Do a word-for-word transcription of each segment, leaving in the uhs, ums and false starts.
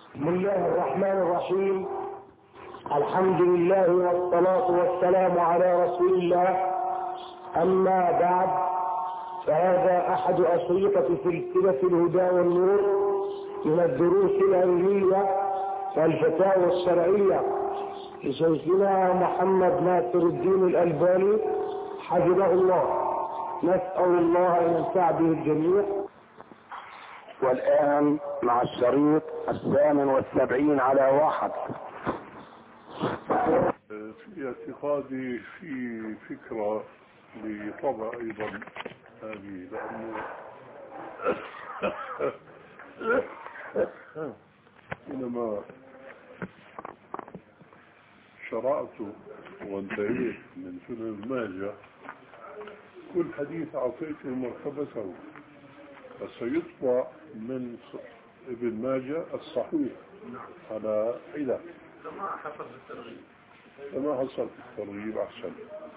بسم الله الرحمن الرحيم. الحمد لله والصلاة والسلام على رسول الله. أما بعد، فهذا أحد أشرطة سلسلة الهدى والنور من الدروس العلمية والفتاوى الشرعية لشيخنا محمد ناصر الدين الألباني حفظه الله. نسأل الله أن ينفع به الجميع. والآن مع الشريط الثامن والسبعين على واحد. في اعتقادي في فكرة لطبع أيضا هذه، لأنه حينما شرعت وانتهيت من سنن ماجه كل حديث أعطيته مرتبته، فسيطبع من ابن ماجه الصحيح على حدة كما حصل في الترغيب كما حصل في الترغيب أحسن.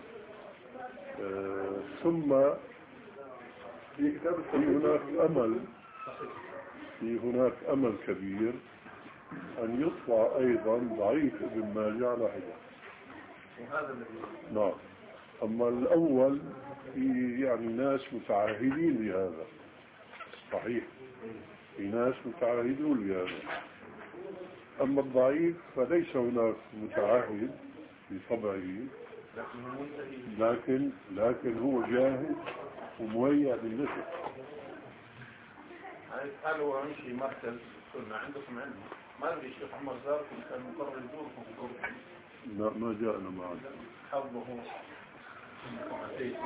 آه ثم في هناك أمل في هناك أمل كبير أن يطلع أيضا ضعيف ابن ماجه على حدة. وهذا الذي نعم. أما الأول في يعني ناس متعهدين لهذا صحيح، في ناس متعهدون لهذا. أما الضعيف فليس هناك متعهد بطبعه، لكن لكن هو جاهز ومهيأ للنشر. هل هو يمشي مركز كنا عندكم علم؟ ما أدري الشيخ عمر زاركم كان مقرر يزوركم في دوركم. لا ما جاءنا معنا. حظه انكم اتيتم.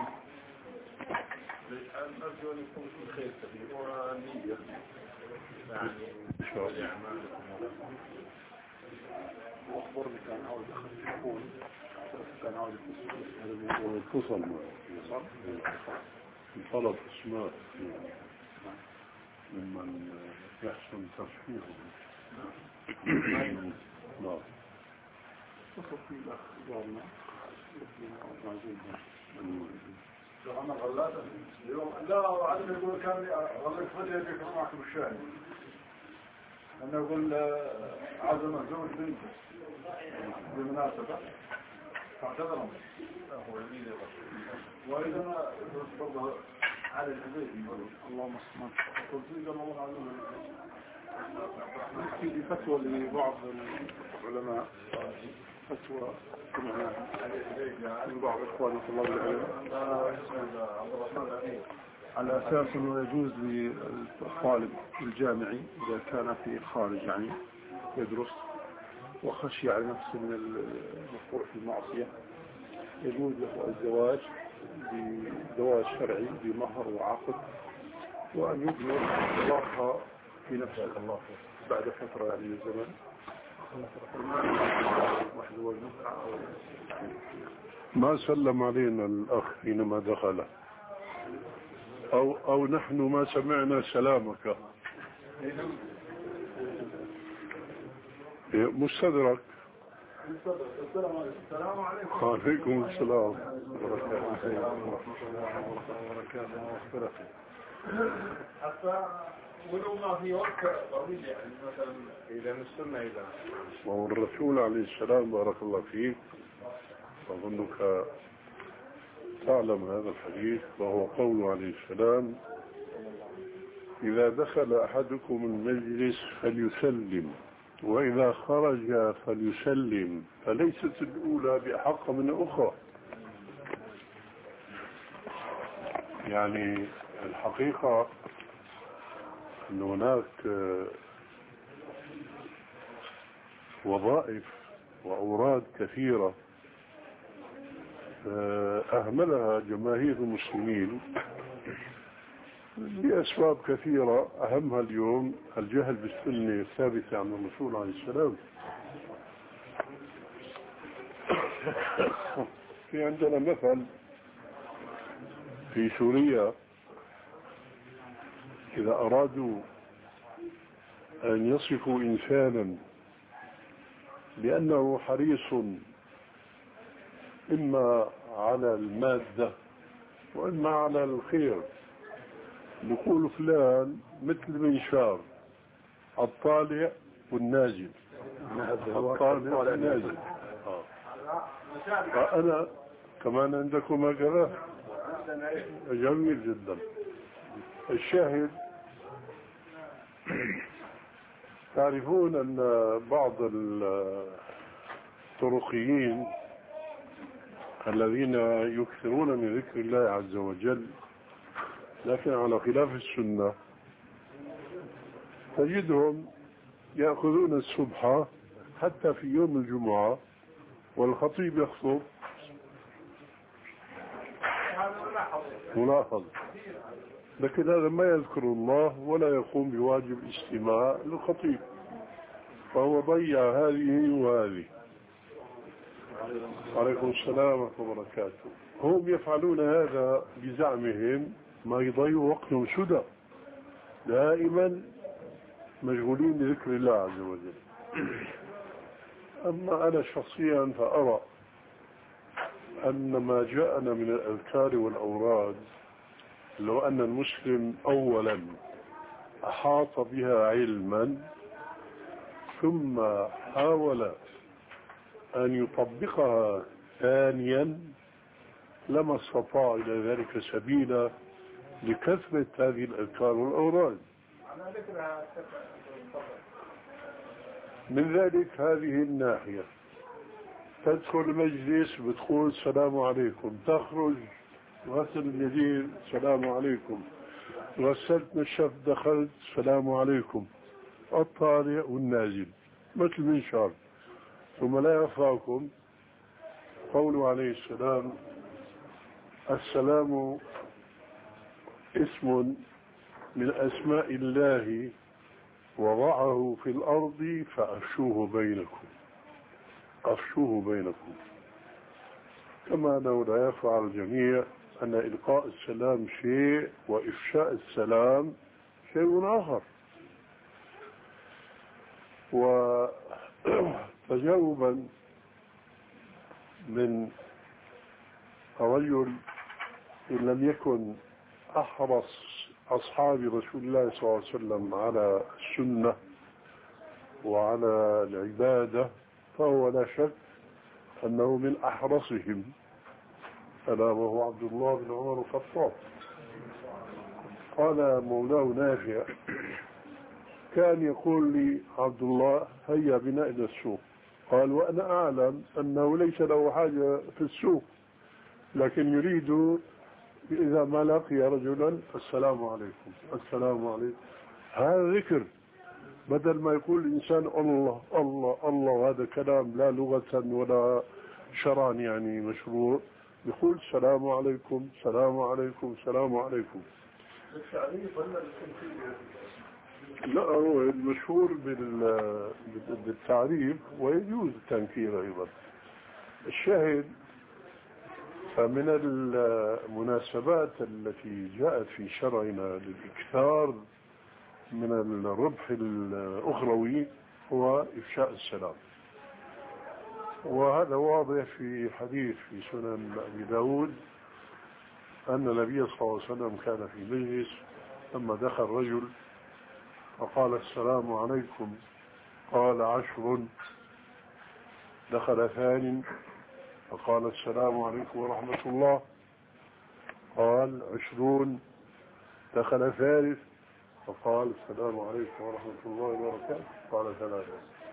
نرجو ان يكون في خير كثير ونية يعني ان شاء الله. لاعمالكم. واخبرني كان عاوز يكون كان عاوز يتصل معه طلب اسماء ممن يحسن ترشيحه. نعم. اتصل في الاخ جارنا أنا غلاته اليوم لا وعدم يقول كان غلق فجأة يذكر معكم الشاهد. أنا أقول عزم الزوج بنته بمناسبة فاعتذرهم وإذا برضه على الحديث اللهم صل قلت لي الله عزم في فتوى لبعض العلماء، فتوى من بعض إخواني طلاب العلم على أساس أنه يجوز للطالب الجامعي إذا كان في خارج يعني يدرس وخشي على نفسه من الوقوع في المعصية، يجوز له الزواج بزواج شرعي بمهر وعقد، وأن يبني الله في نفسه الله بعد فترة يعني من الزمن. ما سلم علينا الأخ حينما دخل، أو, أو نحن ما سمعنا سلامك. مستدرك. السلام عليكم. وعليكم السلام ورحمة الله وبركاته ومغفرته. حتى ولو ما في وقت طويل يعني مثلا إذا نستنى إذا وهو الرسول عليه السلام بارك الله فيك أظنك تعلم هذا الحديث، وهو قوله عليه السلام: إذا دخل أحدكم المجلس فليسلم، وإذا خرج فليسلم، فليست الأولى بأحق من الأخرى. يعني الحقيقة أن هناك وظائف وأوراد كثيرة أهملها جماهير المسلمين لأسباب كثيرة، أهمها اليوم الجهل بالسنة الثابتة عن الرسول عليه السلام. في عندنا مثل في سوريا، إذا أرادوا أن يصفوا إنسانا بأنه حريص إما على المادة وإما على الخير، نقول فلان مثل منشار الطالع والنازل. الطالع والنازل. آه. فأنا كمان عندكم قراءة جميل جدا. الشاهد تعرفون أن بعض الطرقيين الذين يكثرون من ذكر الله عز وجل لكن على خلاف السنة تجدهم يأخذون السبحة حتى في يوم الجمعة والخطيب يخطب ملاحظ، لكن هذا ما يذكر الله ولا يقوم بواجب استماع للخطيب، فهو ضيع هذه وهذه. عليكم السلام ورحمة الله وبركاته. هم يفعلون هذا بزعمهم ما يضيعوا وقتهم سدى، دائما مشغولين بذكر الله عز وجل. أما أنا شخصيا فأرى أن ما جاءنا من الأذكار والأوراد لو أن المسلم أولا أحاط بها علما ثم حاول أن يطبقها ثانيا لما استطاع إلى ذلك سبيلا لكثرة هذه الأذكار والأوراد. من ذلك هذه الناحية، تدخل المجلس بتقول السلام عليكم، تخرج غسل اليدين السلام عليكم، غسلت نشف دخلت السلام عليكم، الطالع والنازل مثل منشار. ثم لا يخفاكم قوله عليه السلام السلام اسم من أسماء الله وضعه في الأرض فأفشوه بينكم، أفشوه بينكم. كما أنه لا يخفى على الجميع أن إلقاء السلام شيء وإفشاء السلام شيء آخر. وتجاوبا من رجل إن لم يكن أحرص أصحاب رسول الله صلى الله عليه وسلم على السنة وعلى العبادة فهو لا شك أنه من أحرصهم، ألا وهو عبد الله بن عمر الخطاب. قال مولاه نافع كان يقول لي عبد الله هيا بنا إلى السوق، قال وأنا أعلم أنه ليس له حاجة في السوق لكن يريد إذا ما لقي رجلا السلام عليكم السلام عليكم. هذا ذكر، بدل ما يقول الإنسان الله الله الله، هذا كلام لا لغة ولا شرعا يعني مشروع، يقول السلام عليكم السلام عليكم السلام عليكم. لا هو المشهور بالتعريف ويجوز التنكير أيضا. الشاهد فمن المناسبات التي جاءت في شرعنا للإكثار من الربح الأخروي هو إفشاء السلام، وهذا واضح في حديث في سنن أبي داود أن النبي صلى الله عليه وسلم كان في مجلس لما دخل رجل فقال السلام عليكم، قال عشر، دخل ثاني فقال السلام عليكم ورحمة الله، قال عشرون، دخل ثالث فقال السلام عليكم ورحمة الله وبركاته، قال ثلاثة.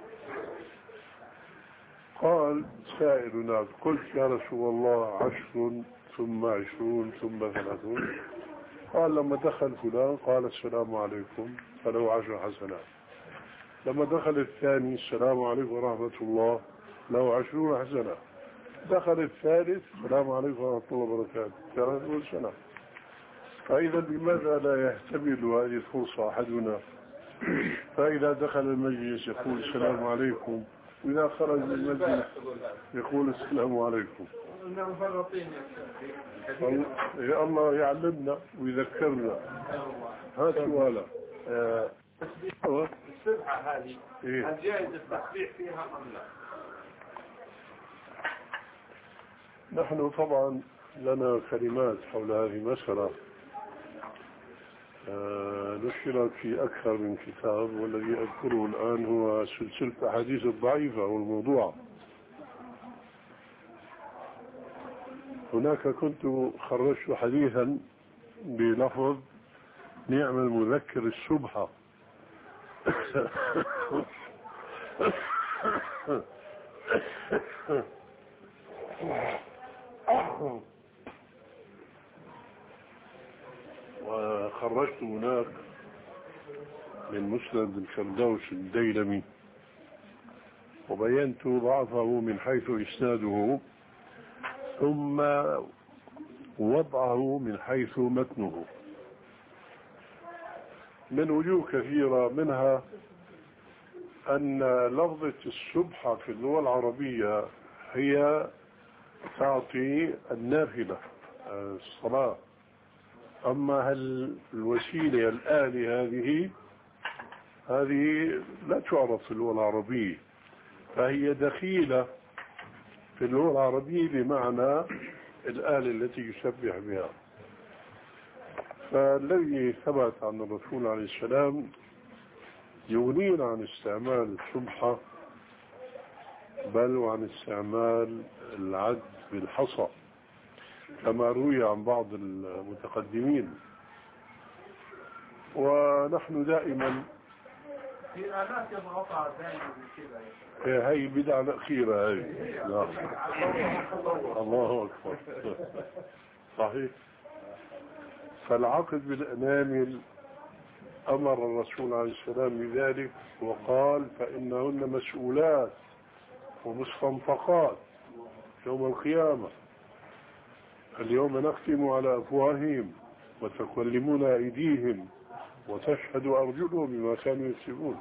قال سائلنا قلت يا رسول الله عشر ثم عشرون ثم ثلاثون، قال لما دخل فلان قال السلام عليكم فله عشر حسنات، لما دخل الثاني السلام عليكم ورحمة الله له عشرون حسنة، دخل الثالث السلام عليكم ورحمة الله وبركاته ثلاثون سنة. فإذا لماذا لا يحتمل هذه الفرصة أحدنا فإذا دخل المجلس يقول السلام عليكم، وإذا خرج من المجلس يقول السلام عليكم. يا الله يعلمنا ويذكرنا. هذا سؤالا. السبحة هذه هل جائز التسبيح فيها أم لا؟ نحن طبعا لنا كلمات حول هذه المسألة، آه نشرت في أكثر من كتاب، والذي أذكره الآن هو سلسلة الأحاديث الضعيفة والموضوعة. هناك كنت خرجت حديثا بلفظ نعم المذكر السبحة. وخرجت هناك من مسند الفردوس الديلمي، وبينت ضعفه من حيث إسناده، ثم وضعه من حيث متنه من وجوه كثيرة، منها أن لفظة السبحة في اللغة العربية هي تعطي النافلة الصلاة، أما هل الوسيلة الآلة هذه هذه لا تعرف في اللغة العربية، فهي دخيلة في اللغة العربية بمعنى الآلة التي يسبح بها. فالذي ثبت عن الرسول عليه السلام يغنينا عن استعمال السبحة، بل وعن استعمال العد بالحصى كما روي عن بعض المتقدمين. ونحن دائما في آلات يضغطها دائما كذا، هي البدعة الأخيرة هي. الله أكبر. صحيح. فالعقد بالأنامل أمر الرسول عليه السلام بذلك، وقال فإنهن مسؤولات ومستنطقات يوم القيامة. اليوم نختم على أفواههم وتكلمنا أيديهم وتشهد أرجلهم بما كانوا يكسبون.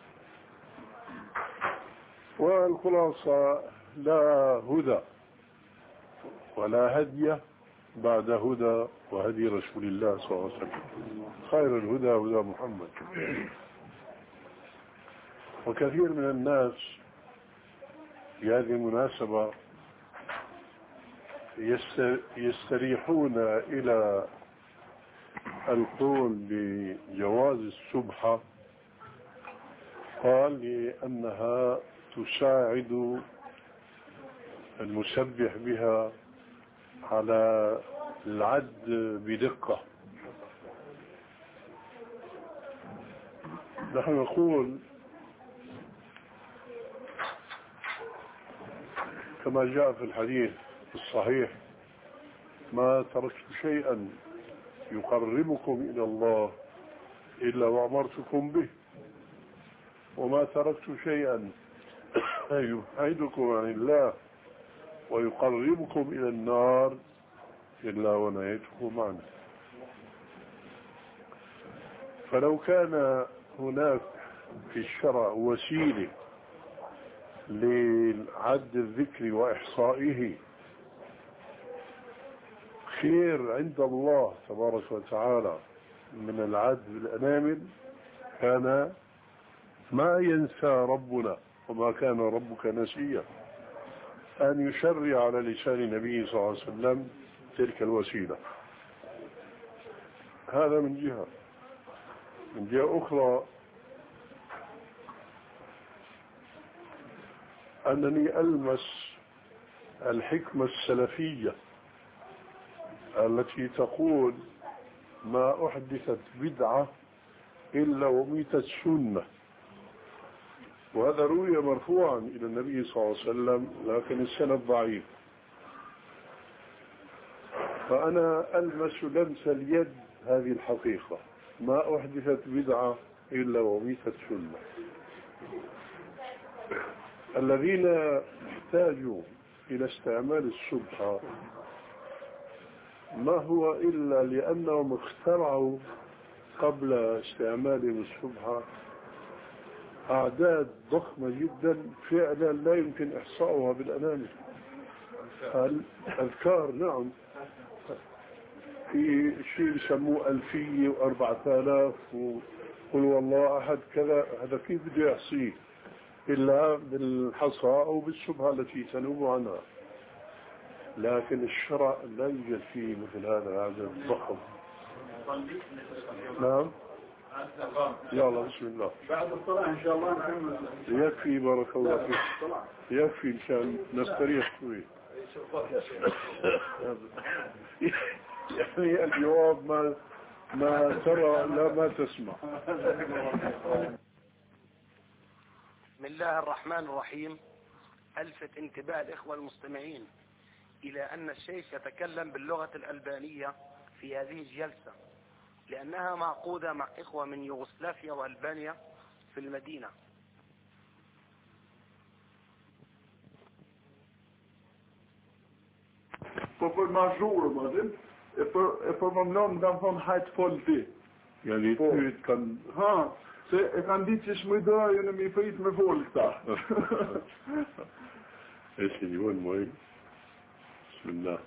والخلاصة لا هدى ولا هدي بعد هدى وهدي رسول الله صلى الله عليه وسلم. خير الهدى هدى محمد. وكثير من الناس في هذه المناسبة يستريحون إلى القول بجواز السبحة، قال لأنها تساعد المسبح بها على العد بدقة. نحن نقول كما جاء في الحديث الصحيح ما تركت شيئا يقربكم إلى الله إلا وأمرتكم به، وما تركت شيئا يبعدكم عن الله ويقربكم إلى النار إلا ونهيتكم عنه. فلو كان هناك في الشرع وسيلة لعد الذكر وإحصائه خير عند الله تبارك وتعالى من العد بالأنامل، كان ما ينسى ربنا وما كان ربك نسيا أن يشرع على لسان النبي صلى الله عليه وسلم تلك الوسيلة. هذا من جهة. من جهة أخرى أنني ألمس الحكمة السلفية التي تقول ما أحدثت بدعة إلا وميتت سنة، وهذا روي مرفوعا إلى النبي صلى الله عليه وسلم لكن السند ضعيف. فأنا ألمس لمس اليد هذه الحقيقة، ما أحدثت بدعة إلا وميتت سنة. الذين احتاجوا إلى استعمال السبحة ما هو إلا لأنهم اخترعوا قبل استعمالهم السبحة أعداد ضخمة جدا فعلا لا يمكن إحصاؤها بالأنامل. الأذكار نعم في شيء يسموه ألفية وأربعة آلاف وقل والله أحد كذا، هذا كيف بده يحصيه إلا بالحصى أو بالشبهة التي تنوب عنها. لكن الشرع لا يوجد فيه مثل هذا العدد الضخم نعم يلا بسم الله بعد الصلاة إن شاء الله نكمل. يكفي بارك الله فيك يكفي مشان نستريح شوي يعني الجواب ما ما ترى لا ما تسمع. بسم الله الرحمن الرحيم. ألفت انتباه الإخوة المستمعين إلى أن الشيخ يتكلم باللغة الألبانية في هذه الجلسة، لأنها معقودة مع إخوة من يوغوسلافيا وألبانيا في المدينة. Po për ma zhurë, më dhe, e për, e për më mlonë, dhe më thonë, hajtë folë ti. Yani po, ty kanë... Ha, se e kanë ditë që shmëjdëra, ju në mi fritë me folë këta. E si një vënë, mojë. Bismillah.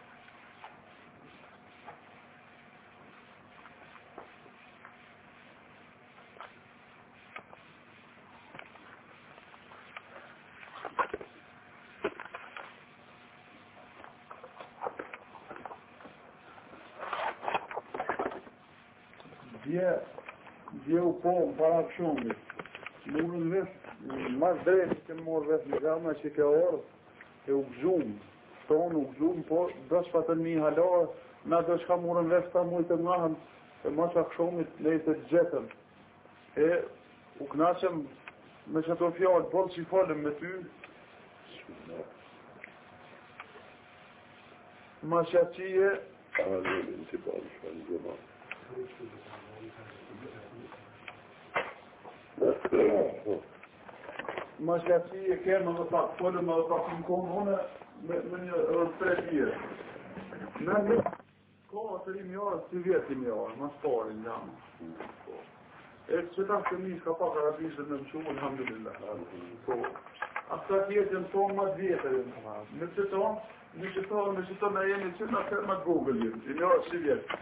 Dje, dje u po më para shumë, murën vesh, mas drejtë që morë vesh në gama që ke orë, e u gëzumë, tonë u gëzumë, po dësh pa të mi halarë, na dësh ka murën vesh ta mujtë të ngahën, e ma që akshomit nejtë të gjetën, e u knashem me që të fjallë, bolë që i falem me ty, ma që atëqie, ma shkaci e kemë më pak folë më pak në komë une me një rëstre tjere. Në një kohë të rimi orë, si vjetë rimi orë, ma spari në jamë. E që ta të mi shka pak arabishtë në më shumë, alhamdulillah. Ata tjetë në tonë ma të vjetër. Në që tonë, në që tonë, në që tonë në jemi që në kërë ma të Google jemë, rimi orë si vjetë.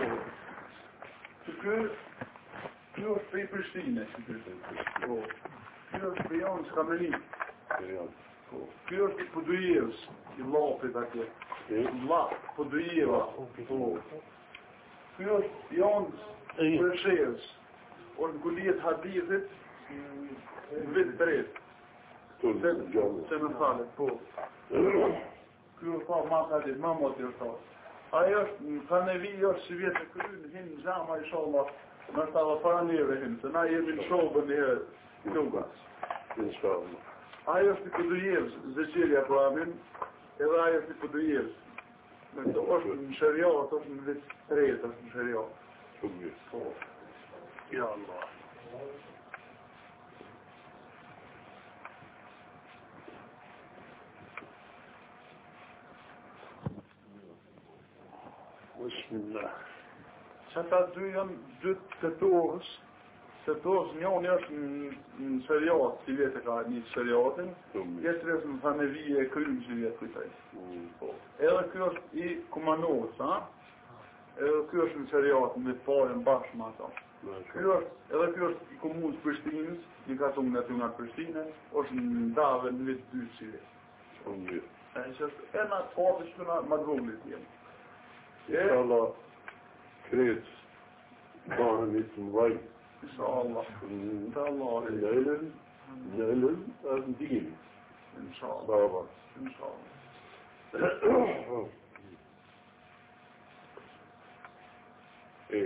Që kërë, kjo është për i Prishtine, që kërë. Kjo është për janë që ka me një. Kjo është i Podujevës, i lapit atje. La, Podujeva. Kjo është janë për shërës. O në kullijet hadithit, në vitë drejt. Se me falet, po. Kjo është pa ma hadith, ma moti është ta. Ajo është, në kanevi është që vjetë të krynë, hinë në gjama i shala, në të dhe para njëve hinë, se na jemi në shobë njëre. Ajo është i Podujevës, Zeqirja po amin, edhe ajo është i Podujevës. është në shëriat, është në vitë tretë, është në shëriat. Shumë gjithë. Ja Allah. Bismillah. Që ta dy janë dy të torës, se torës njën është në shëriat, si vjetë ka një shëriatin, jetër është në fanevije e krymë që vjetë kujtaj. Edhe kjo është i Kumanovës, ha? Edhe kjo është në shëriat, në vitë pare, në bashkë ma ta. Kjo është, edhe kjo është i komunës Prishtinës, një katumë në të nga Prishtinë, është në dave në vitë dy që vjetë. E që është e nga të fatë që të nga madrullit jemë. Inshallah, kretë, bahën i të mëvaj. Inshallah. Inshallah. Në ilën, në ilën, në dinë. Inshallah. Baba. Inshallah. E,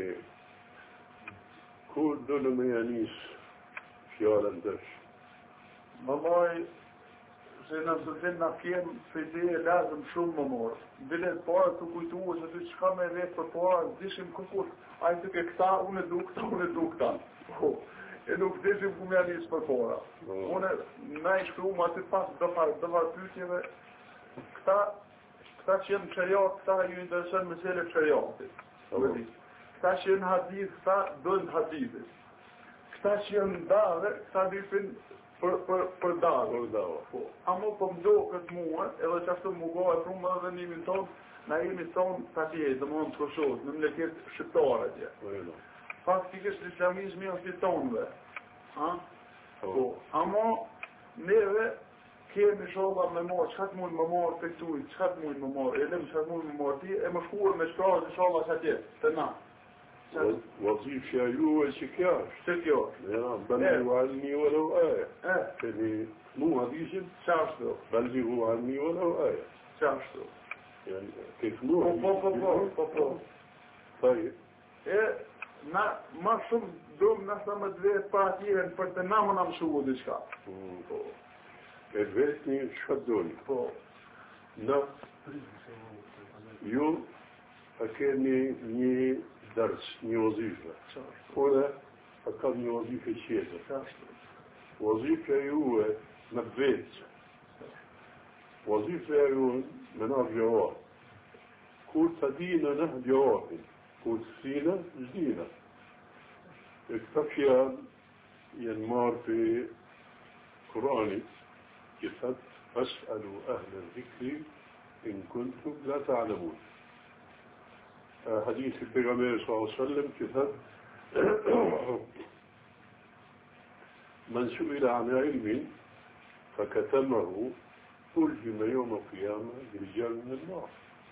ku dole me janis fjallën dësh? Mamaj, se në sëtin në kemë se ide e lazëm shumë më morë. Bilet parë të kujtuë se të qka me vetë për parë, dishim këpur, a i të ke këta, unë e du këta, unë e du këta. E nuk dishim ku me janis për para. Unë na i shkru ma të pas dëvar pytjeve, këta, këta që jenë shëriat, këta ju interesën me sele shëriatit. Këta që jenë hadith, këta dojnë hadithit. Këta që jenë dave, këta dipin për për për dave. Po. Amo po më do këtë mua, edhe që ashtu më gohe për më dhe nimin tonë, na jemi tonë të atje, dhe më në të koshot, në mleket shqiptare atje. Faktikisht islamizmi është i tonëve. Po. Amo, neve kemi sholla me marë, qëka të mujnë më marë të këtuj, qëka të mujnë më marë, edhem qëka të mujnë më marë ti, e më shkuar me shkrarë të sholla që atje, të na. وظيفة juve që kjo është. Që kjo? Ja, ballighu anni walau aya. Eh, Keni mu hadithin, çashtu. ballighu anni walau aya. Çashtu. Yani kif mu? Po, po, po, po, po, po. طيب. E, na, ma shumë dëmë nësa më të vetë pa atjiren për të na më në mëshu diçka. Po. E vetni çfarë doni? Po. Na ju a keni një dërs, një vazifë. Unë a kam një vazifë tjetër. Vazifja juve në vetë. Vazifja juve me na gjawab. Kur të dina në gjawabin, kur të sina, zdina. E këta fjalë jenë marë për Kur'anit, që thëtë أسألوا أهل الذكر إن كنتم لا تعلمون. حديث البيغمبر صلى الله عليه وسلم كتاب من سئل عن علم فكتمه ألجم يوم القيامة برجال من النار.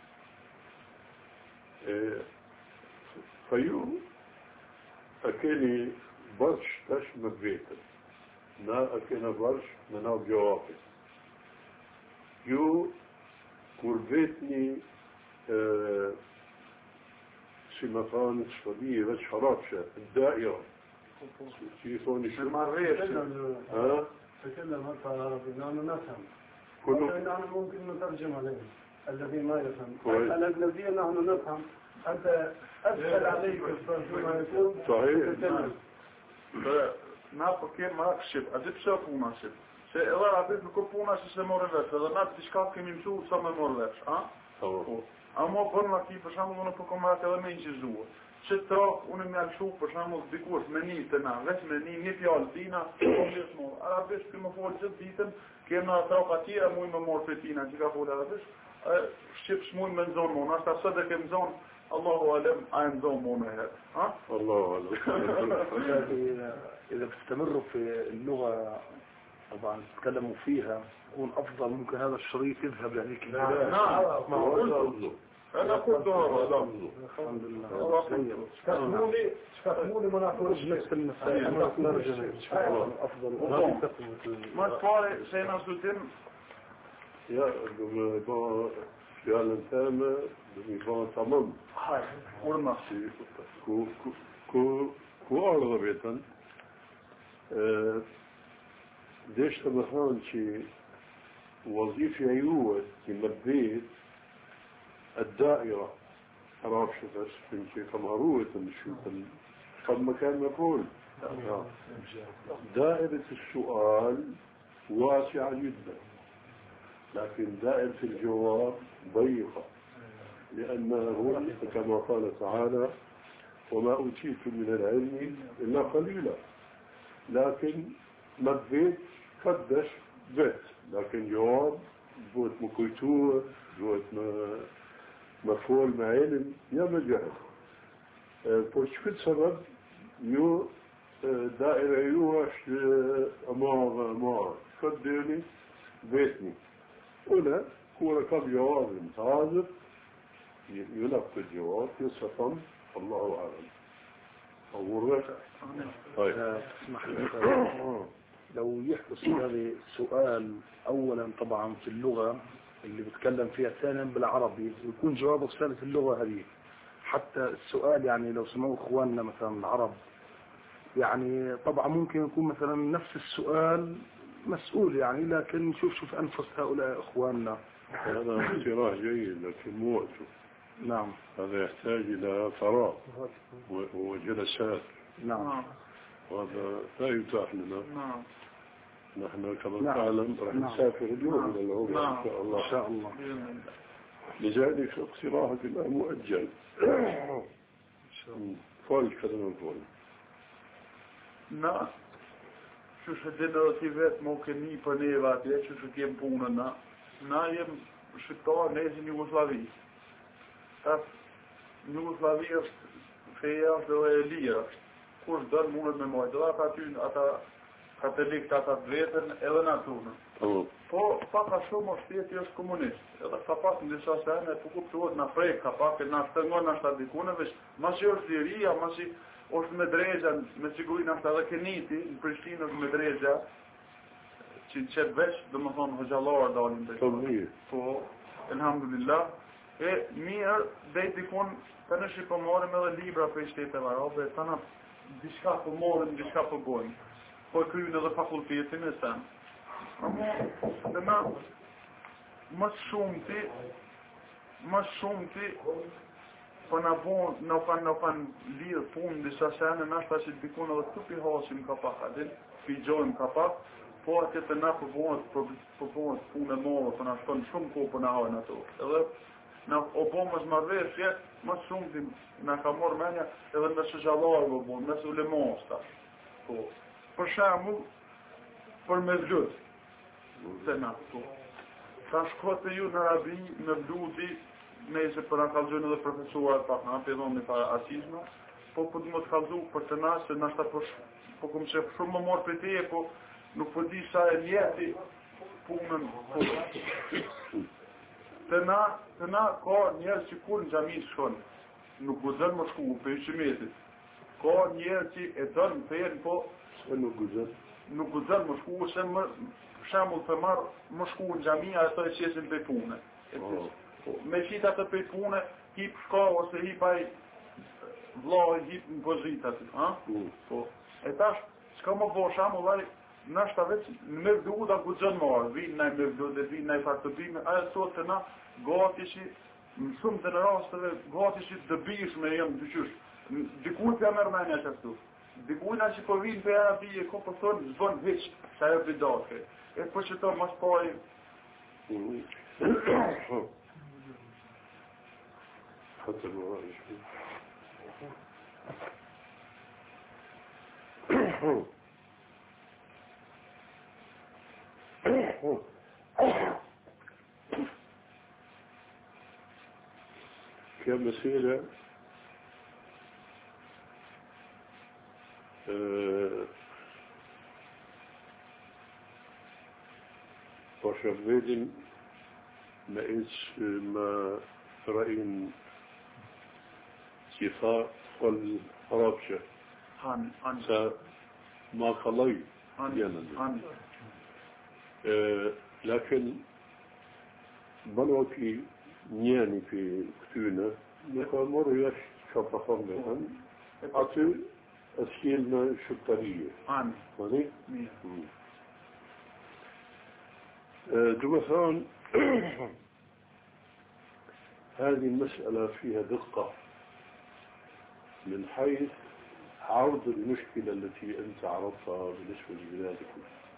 فيو أكيني برش تش مبيتا نا أكينا برش منا بجوابي ju kur vetni si më thonë shpëdi veç harapshe daira që i thoni shumë marrësh تكلم هكذا عربي نحن نفهم نحن ممكن نترجم عليه الذي ما يفهم الذي نحن نفهم أنت أسهل عليك الترجمة يكون صحيح na po kemë hak shqip, a di pse puna shqip? Se edhe atë nuk ka puna se se morë vesh, edhe na diçka kemi mësuar sa më morë vesh, a? Po. A mo bën na ki për shembull unë po kam atë edhe më injizuar. Që trak unë më alshu për shembull dikush me një të na, vetë me një një fjalë dina, po më shumë. Arabisht që më fol gjithë ditën, kemë trak atje, mua më mor fetina që ka fol arabisht. Shqip smuj me nxon mua, na sa dhe kem nxon Allahu alem a nxon mua me herë, ha? Allahu alem. إذا بتستمروا في اللغة طبعا تتكلموا فيها يكون أفضل. ممكن هذا الشريط يذهب لهذيك البلاد. نعم. أنا قلت هذا. الحمد لله. شكرموني شكرموني ما نعرفش نفس المسائل. أفضل. ما تفارق سينا سلطين. Ja, de var fjällen temme, de var tamam. Hayır. Orna. Ku ku ku arada beten. Desh të më thonë që wazifja juve që më dhejt الدائرة رابشة بس في كم هروة نشوف قد ما كان نقول دائرة السؤال واسعة جدا لكن دائرة الجواب ضيقة لأنه كما قال تعالى وما أوتيت من العلم إلا قليلا لكن ما بيت قدش بيت لكن جواب بوت مكويتور بوت مفهول مع علم يا مجهل por çfarë sebeb ju daira ju është e madhe e madhe çfarë dëni vetni una kur e kam javën hazër يلقي الجواب يصفن الله أعلم أقول اسمح لي لو يحدث هذا السؤال أولا طبعا في اللغة اللي بتكلم فيها ثانيا بالعربي ويكون جوابه في اللغة هذه حتى السؤال يعني لو سمعوا إخواننا مثلا العرب يعني طبعا ممكن يكون مثلا نفس السؤال مسؤول يعني لكن نشوف شوف أنفس هؤلاء إخواننا. هذا اقتراح جيد لكن مو وقته. نعم. هذا يحتاج إلى فراغ وجلسات. نعم. وهذا لا يتاح لنا. نعم. نحن كما تعلم راح نسافر اليوم إلى العمرة إن شاء الله. إن شاء الله. لذلك اقتراحك الآن مؤجل. فول كلام الفول. Na, që shë generati vetë më keni për neve atje, që shë kemë punën na, na jem shqiptar, ne jem Jugoslavi. Tas, Jugoslavi është feja është dhe e lirë është. Kush dërë mundet me majtë, dhe ata ty, ata katolik të ata vetën edhe në atunën. Po, paka shumë është shteti është komunist. Edhe ka pak në disa sene, po kuptuat në prej, ka pak e në shtëngon në shtadikune, veç, masi është liria, masi është me drejgja, me sigurin është edhe Keniti, në Prishtinë është me drejgja, që në qëtë veç, dhe më thonë, hëgjallarë dalin të shumë. Po, elhamdulillah, e mirë, dhe i dikun, të në shi pëmorim edhe libra për i shteteve arabe, të në diçka pëmorim, diçka përbojmë. Po e kryjnë edhe fakultetin e sen. Amo, dhe na, më shumë ti, më shumë ti, po në bon, në kanë, në kanë lirë punë, disa sene, në ashta që dikun edhe të pi hasim ka pak, adin, pi gjojmë ka pak, po atje të na përbohet, përbohet punë e morë, po në shtonë shumë ko për në hajnë ato. Edhe, në obomës marveshje, më shumë ti, në ka morë menja, edhe në shëgjallarë vëbonë, në së ulemos ta. Po, për shembull, për me vlut, se na, po. Ka shkote ju në Arabi, me vluti, nëse për në kalzojnë edhe profesuar, pak në apedon në para asizma, po për të më të kalzu për të na, se nashta për po këmë që shumë më morë për te, po nuk për di sa e njeti punën, po. Të na, të na, ka njerë që kur në gjami shkon, nuk u dënë më shku, për i qëmetit. Ka njerë që e dënë për po, se nuk gëzën. Nuk gëzën më shku, se më shemull të marë më shku në gjamia e të e qesin për pune. Oh, oh. Me qita të për pune, hip shka ose hip aj vlaj, hip në pozitat. Mm. Po. E tash, s'ka më bo shemull, aj, nashta veç, në me vdu da gëzën marë, vinë naj me vdu dhe vinë naj faktëpime, aje sot të na, gati që, në shumë të në rastëve, gati që dëbish me jemë të qysh. Dikuj për mërmenja që ashtu. Dikujna që po vinë për Arabi e ko për thonë zvon heq, sa e bidake. E për që to mas pari... حتى الوائش كمسيرة وشغالين ما إيش ما رأين كفاء والرابشة عن عن ما خلي عن عن لكن بلوكي نياني في كتونة نقول مريش شبخنا أتو أسئلة شطرية. عن. ماذا؟ دمثان هذه المسألة فيها دقة من حيث عرض المشكلة التي أنت عرضتها بالنسبة لبلادكم.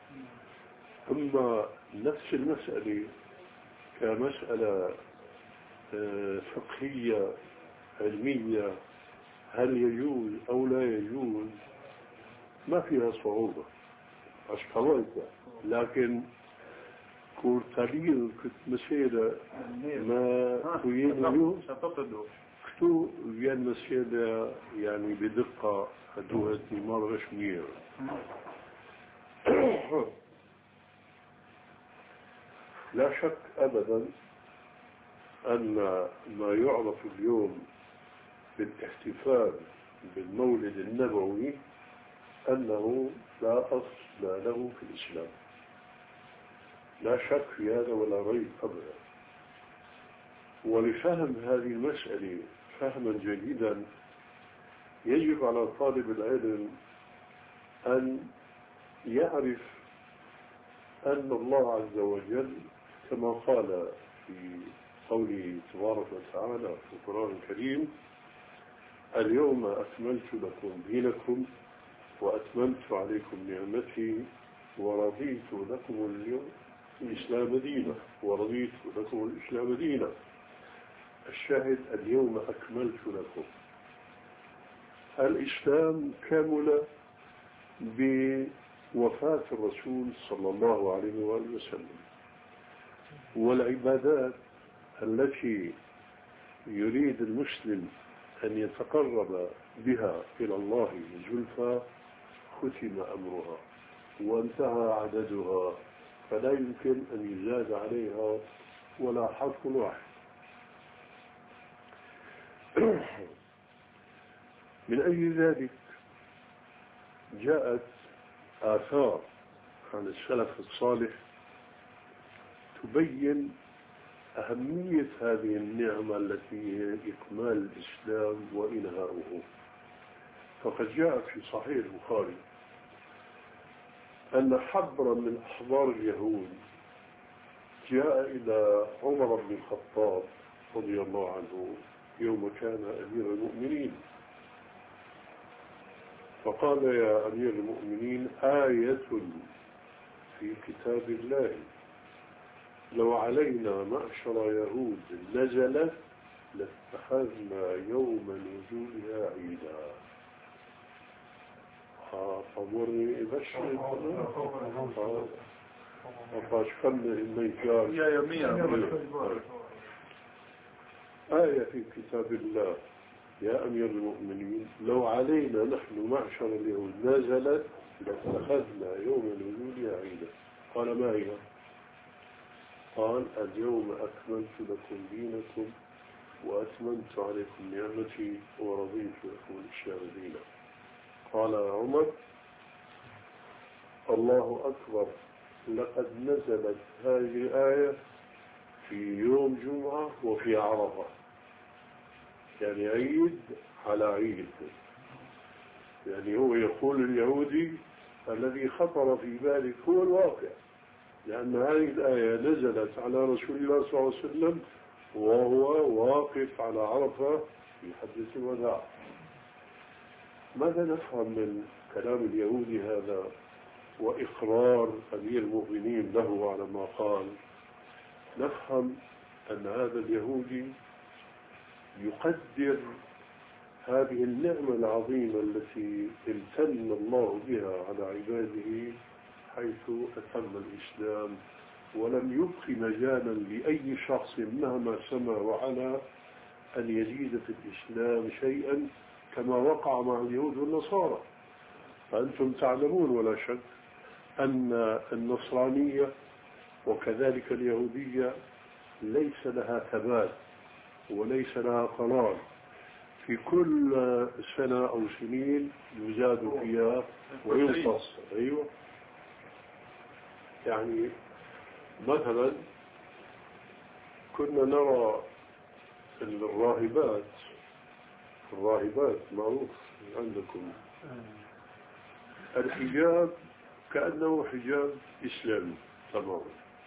أما نفس المسألة كمسألة فقهية علمية هل يجوز أو لا يجوز ما فيها صعوبة أشكاليك لكن كور تغيير كنت مسيرة ما كوين كتو بيان مسيرة يعني بدقة دوهة نمار رسمية لا شك أبدا أن ما يعرف اليوم بالاحتفال بالمولد النبوي أنه لا أصل له في الإسلام لا شك في هذا ولا ريب أبدا ولفهم هذه المسألة فهما جيدا يجب على طالب العلم أن يعرف أن الله عز وجل كما قال في قوله تبارك وتعالى في القرآن الكريم اليوم أكملت لكم دينكم وأتممت عليكم نعمتي ورضيت لكم اليوم الإسلام دينا ورضيت لكم الإسلام دينا الشاهد اليوم أكملت لكم الإسلام كامل بوفاة الرسول صلى الله عليه وآله وسلم والعبادات التي يريد المسلم أن يتقرب بها إلى الله زلفى ختم أمرها وانتهى عددها، فلا يمكن أن يزاد عليها ولا حرف واحد. من أجل ذلك جاءت آثار عن السلف الصالح تبين أهمية هذه النعمة التي هي إكمال الإسلام وإنهاؤه. فقد جاء في صحيح البخاري أن حبرا من أحبار اليهود جاء إلى عمر بن الخطاب رضي الله عنه يوم كان أمير المؤمنين، فقال: يا أمير المؤمنين، آية في كتاب الله لو علينا معشر يهود نزلت لاتخذنا يوم نزولها عيدا. فمرني بشر فاشكرنا الميجار يا يمين. آية في كتاب الله يا أمير المؤمنين لو علينا نحن معشر اليهود نزلت لاتخذنا يوم نزولها عيدا. قال: ما هي؟ قال: اليوم أكملت لكم دينكم وأتممت عليكم نعمتي ورضيت لكم الإسلام دينا. قال عمر: الله أكبر، لقد نزلت هذه الآية في يوم جمعة وفي عرفة، يعني عيد على عيد. يعني هو يقول اليهودي الذي خطر في ذلك هو الواقع، لأن هذه الآية نزلت على رسول الله صلى الله عليه وسلم وهو واقف على عرفة في حجة الوداع. ماذا نفهم من كلام اليهودي هذا وإقرار أمير المؤمنين له على ما قال؟ نفهم أن هذا اليهودي يقدر هذه النعمة العظيمة التي امتن الله بها على عباده، حيث أتم الإسلام ولم يبق مجالا لأي شخص مهما سمى وعلى أن يزيد في الإسلام شيئا، كما وقع مع اليهود والنصارى. فأنتم تعلمون ولا شك أن النصرانية وكذلك اليهودية ليس لها ثبات وليس لها قرار، في كل سنة أو سنين يزاد فيها وينقص. أيوة، يعني مثلا كنا نرى الراهبات الراهبات معروف عندكم الحجاب كأنه حجاب إسلامي تماما،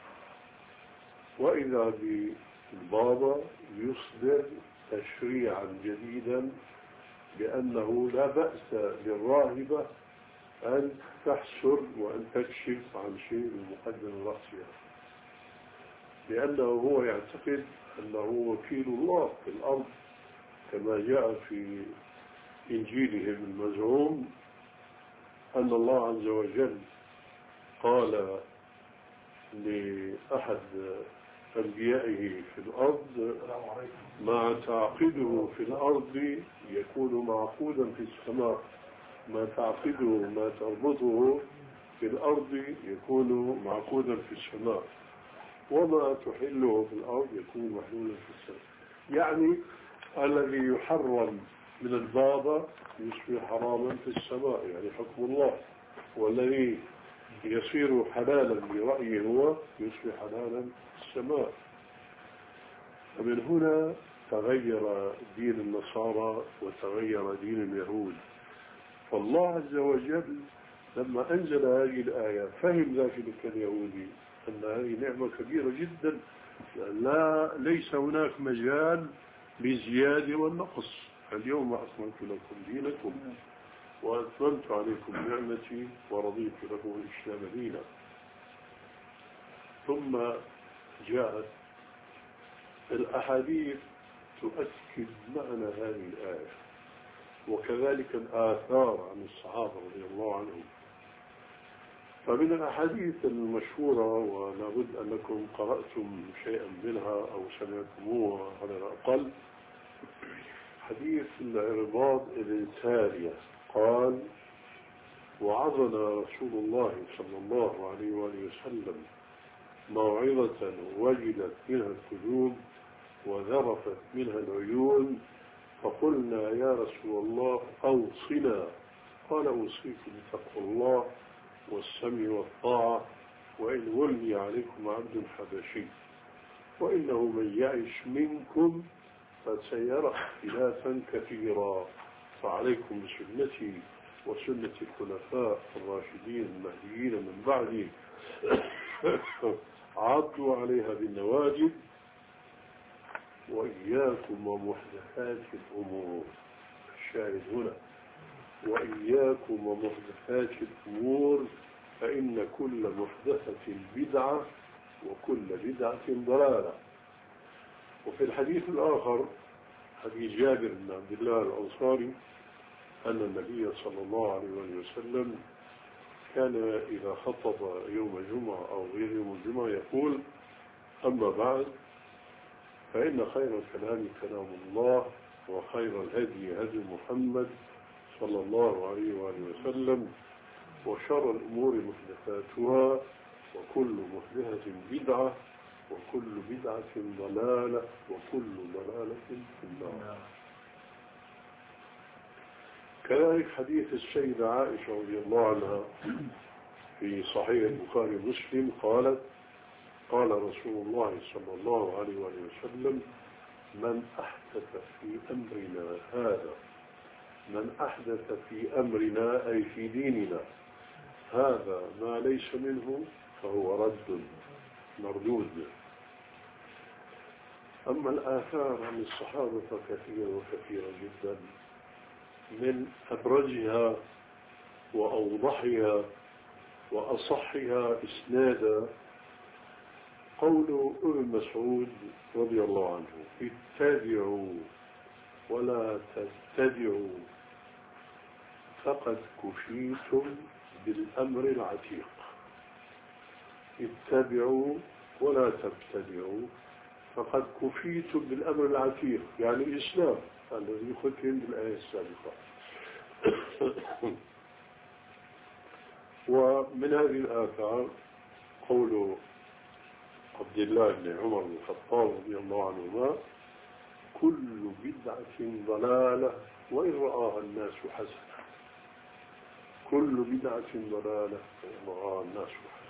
وإذا بالبابا يصدر تشريعا جديدا بأنه لا بأس للراهبة أن تحسر وأن تكشف عن شيء من مقدم رأسها، لأنه هو يعتقد أنه وكيل الله في الأرض، كما جاء في إنجيلهم المزعوم أن الله عز وجل قال لأحد أنبيائه في الأرض: ما تعقده في الأرض يكون معقودا في السماء، ما تعقده ما تربطه في الأرض يكون معقودا في السماء، وما تحله في الأرض يكون محلولا في السماء. يعني الذي يحرم من البابا يصبح حراما في السماء، يعني حكم الله، والذي يصير حلالا برأيه هو يصبح حلالا في السماء. ومن هنا تغير دين النصارى وتغير دين اليهود. فالله عز وجل لما أنزل هذه الآية فهم ذلك اليهودي أن هذه نعمة كبيرة جدا، لا ليس هناك مجال للزيادة والنقص. اليوم أكملت لكم دينكم وأتممت عليكم نعمتي ورضيت لكم الإسلام دينا. ثم جاءت الأحاديث تؤكد معنى هذه الآية، وكذلك الآثار عن الصحابة رضي الله عنهم. فمن الأحاديث المشهورة، ولا بد أنكم قرأتم شيئا منها أو سمعتموها على الأقل، حديث العرباض بن سارية قال: وعظنا رسول الله صلى الله عليه وآله وسلم موعظة وجلت منها القلوب وذرفت منها العيون، فقلنا يا رسول الله أوصنا، قال أوصيكم بتقوى الله والسمع والطاعة وإن ولي عليكم عبد حبشي، وإنه من يعش منكم فسيرى اختلافا كثيرا، فعليكم بسنتي وسنة الخلفاء الراشدين المهديين من بعدي عضوا عليها بالنواجذ، وإياكم ومحدثات الأمور. الشاهد هنا وإياكم ومحدثات الأمور، فإن كل محدثة بدعة وكل بدعة ضلالة. وفي الحديث الآخر حديث جابر بن عبد الله الأنصاري أن النبي صلى الله عليه وسلم كان إذا خطب يوم الجمعة أو غير يوم الجمعة يقول: أما بعد، فإن خير الكلام كلام الله، وخير الهدي هدي محمد صلى الله عليه وآله وسلم، وشر الأمور محدثاتها، وكل محدثة بدعة، وكل بدعة ضلالة، وكل ضلالة في النار. كذلك حديث السيدة عائشة رضي الله عنها في صحيح البخاري ومسلم قالت: قال رسول الله صلى الله عليه وسلم: من أحدث في أمرنا هذا من أحدث في أمرنا أي في ديننا هذا ما ليس منه فهو رد مردود. أما الآثار عن الصحابة فكثيرة وكثيرة جدا، من أبرزها وأوضحها وأصحها إسنادا قول ابن مسعود رضي الله عنه: اتبعوا ولا تبتدعوا فقد كفيتم بالأمر العتيق. اتبعوا ولا تبتدعوا فقد كفيتم بالأمر العتيق، يعني الإسلام الذي ختم بالآية السابقة. ومن هذه الآثار قول عبد الله بن عمر بن الخطاب رضي الله عنهما: كل بدعة ضلالة وإن رآها الناس حسنة. كل بدعة ضلالة وإن رآها الناس حسنة.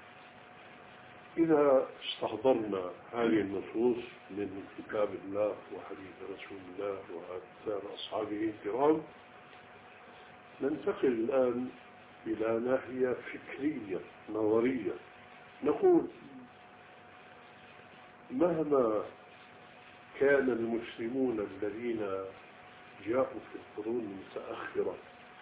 إذا استحضرنا هذه النصوص من كتاب الله وحديث رسول الله وآثار أصحابه الكرام، ننتقل الآن إلى ناحية فكرية نظرية. نقول: مهما كان المسلمون الذين جاءوا في القرون المتأخرة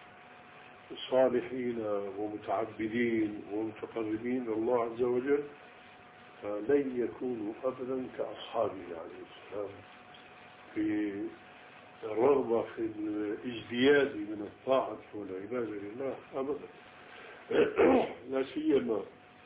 صالحين ومتعبدين ومتقربين إلى الله عز وجل، فلن يكونوا أبدا كأصحابه عليه السلام في الرغبة في الازدياد من الطاعة والعبادة لله أبدا، لا سيما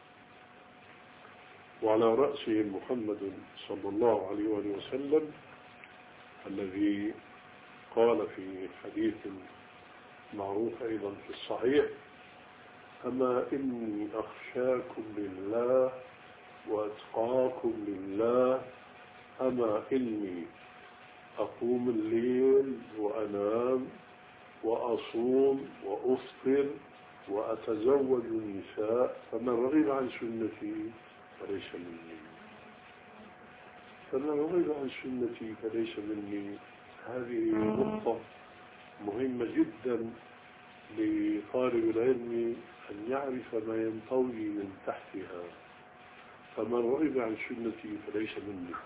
وعلى رأسهم محمد صلى الله عليه وسلم الذي قال في حديث معروف أيضا في الصحيح: أما إني أخشاكم لله وأتقاكم لله، أما إني أقوم الليل وأنام وأصوم وأفطر وأتزوج النساء، فمن رغب عن سنتي فليس مني. فمن رغب عن سنتي فليس مني. هذه نقطة مهمة جدا لطالب العلم أن يعرف ما ينطوي من تحتها. فمن رغب عن سنتي فليس مني.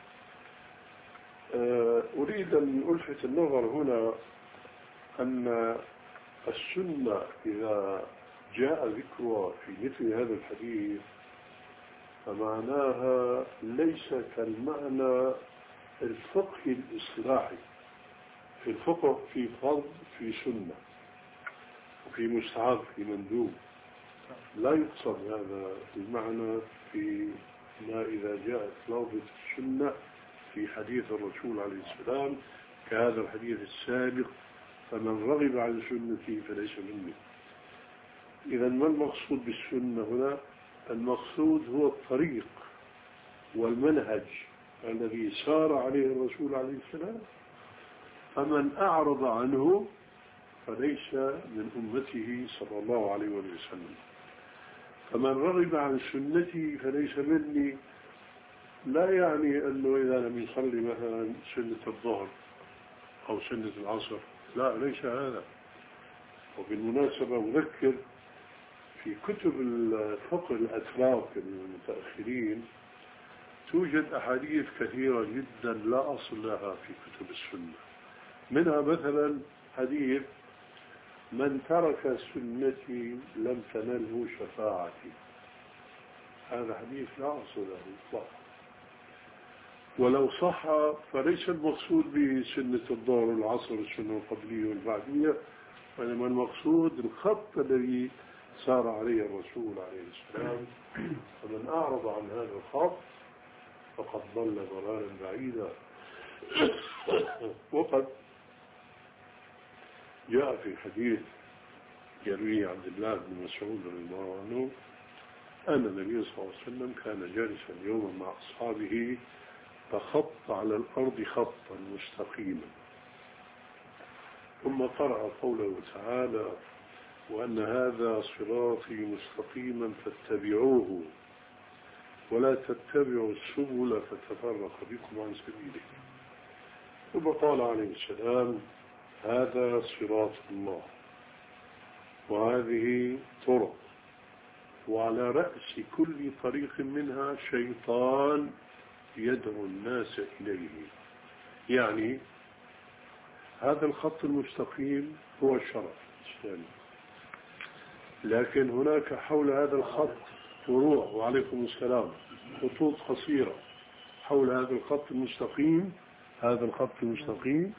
أريد أن ألفت النظر هنا أن السنة إذا جاء ذكرها في مثل هذا الحديث فمعناها ليس كالمعنى الفقهي الاصطلاحي. في الفقه في فرض في سنة وفي مستحب في مندوب، لا يقصد هذا المعنى في ما إذا جاءت لفظة السنة في حديث الرسول عليه السلام كهذا الحديث السابق: فمن رغب عن سنتي فليس مني. إذا ما المقصود بالسنة هنا؟ المقصود هو الطريق والمنهج الذي سار عليه الرسول عليه السلام، فمن أعرض عنه فليس من أمته صلى الله عليه وسلم. فمن رغب عن سنتي فليس مني، لا يعني أنه إذا لم يصلي مثلا سنة الظهر أو سنة العصر، لا، ليس هذا. وبالمناسبة أذكر في كتب الفقه الأتراك المتأخرين توجد أحاديث كثيرة جدا لا أصل لها في كتب السنة. منها مثلا حديث من ترك سنتي لم تنله شفاعتي. هذا حديث لا أصل له إطلاقا، ولو صح فليس المقصود بسنة الظهر والعصر السنة القبلية والبعدية، وإنما المقصود الخط الذي سار عليه الرسول عليه السلام. فمن أعرض عن هذا الخط فقد ضل ضلالا بعيدا. وقد جاء في حديث يرويه عبد الله بن مسعود رضي الله عنه أن النبي صلى الله عليه وسلم كان جالسا يوما مع أصحابه فخط على الأرض خطا مستقيما، ثم قرأ قوله تعالى وأن هذا صراطي مستقيما فاتبعوه ولا تتبعوا السبل فتفرق بكم عن سبيله. ثم قال عليه السلام هذا صراط الله وهذه طرق، وعلى رأس كل طريق منها شيطان يدعو الناس إليه. يعني هذا الخط المستقيم هو الشرع الإسلامي، لكن هناك حول هذا الخط فروع، وعليكم السلام، خطوط قصيرة حول هذا الخط المستقيم. هذا الخط المستقيم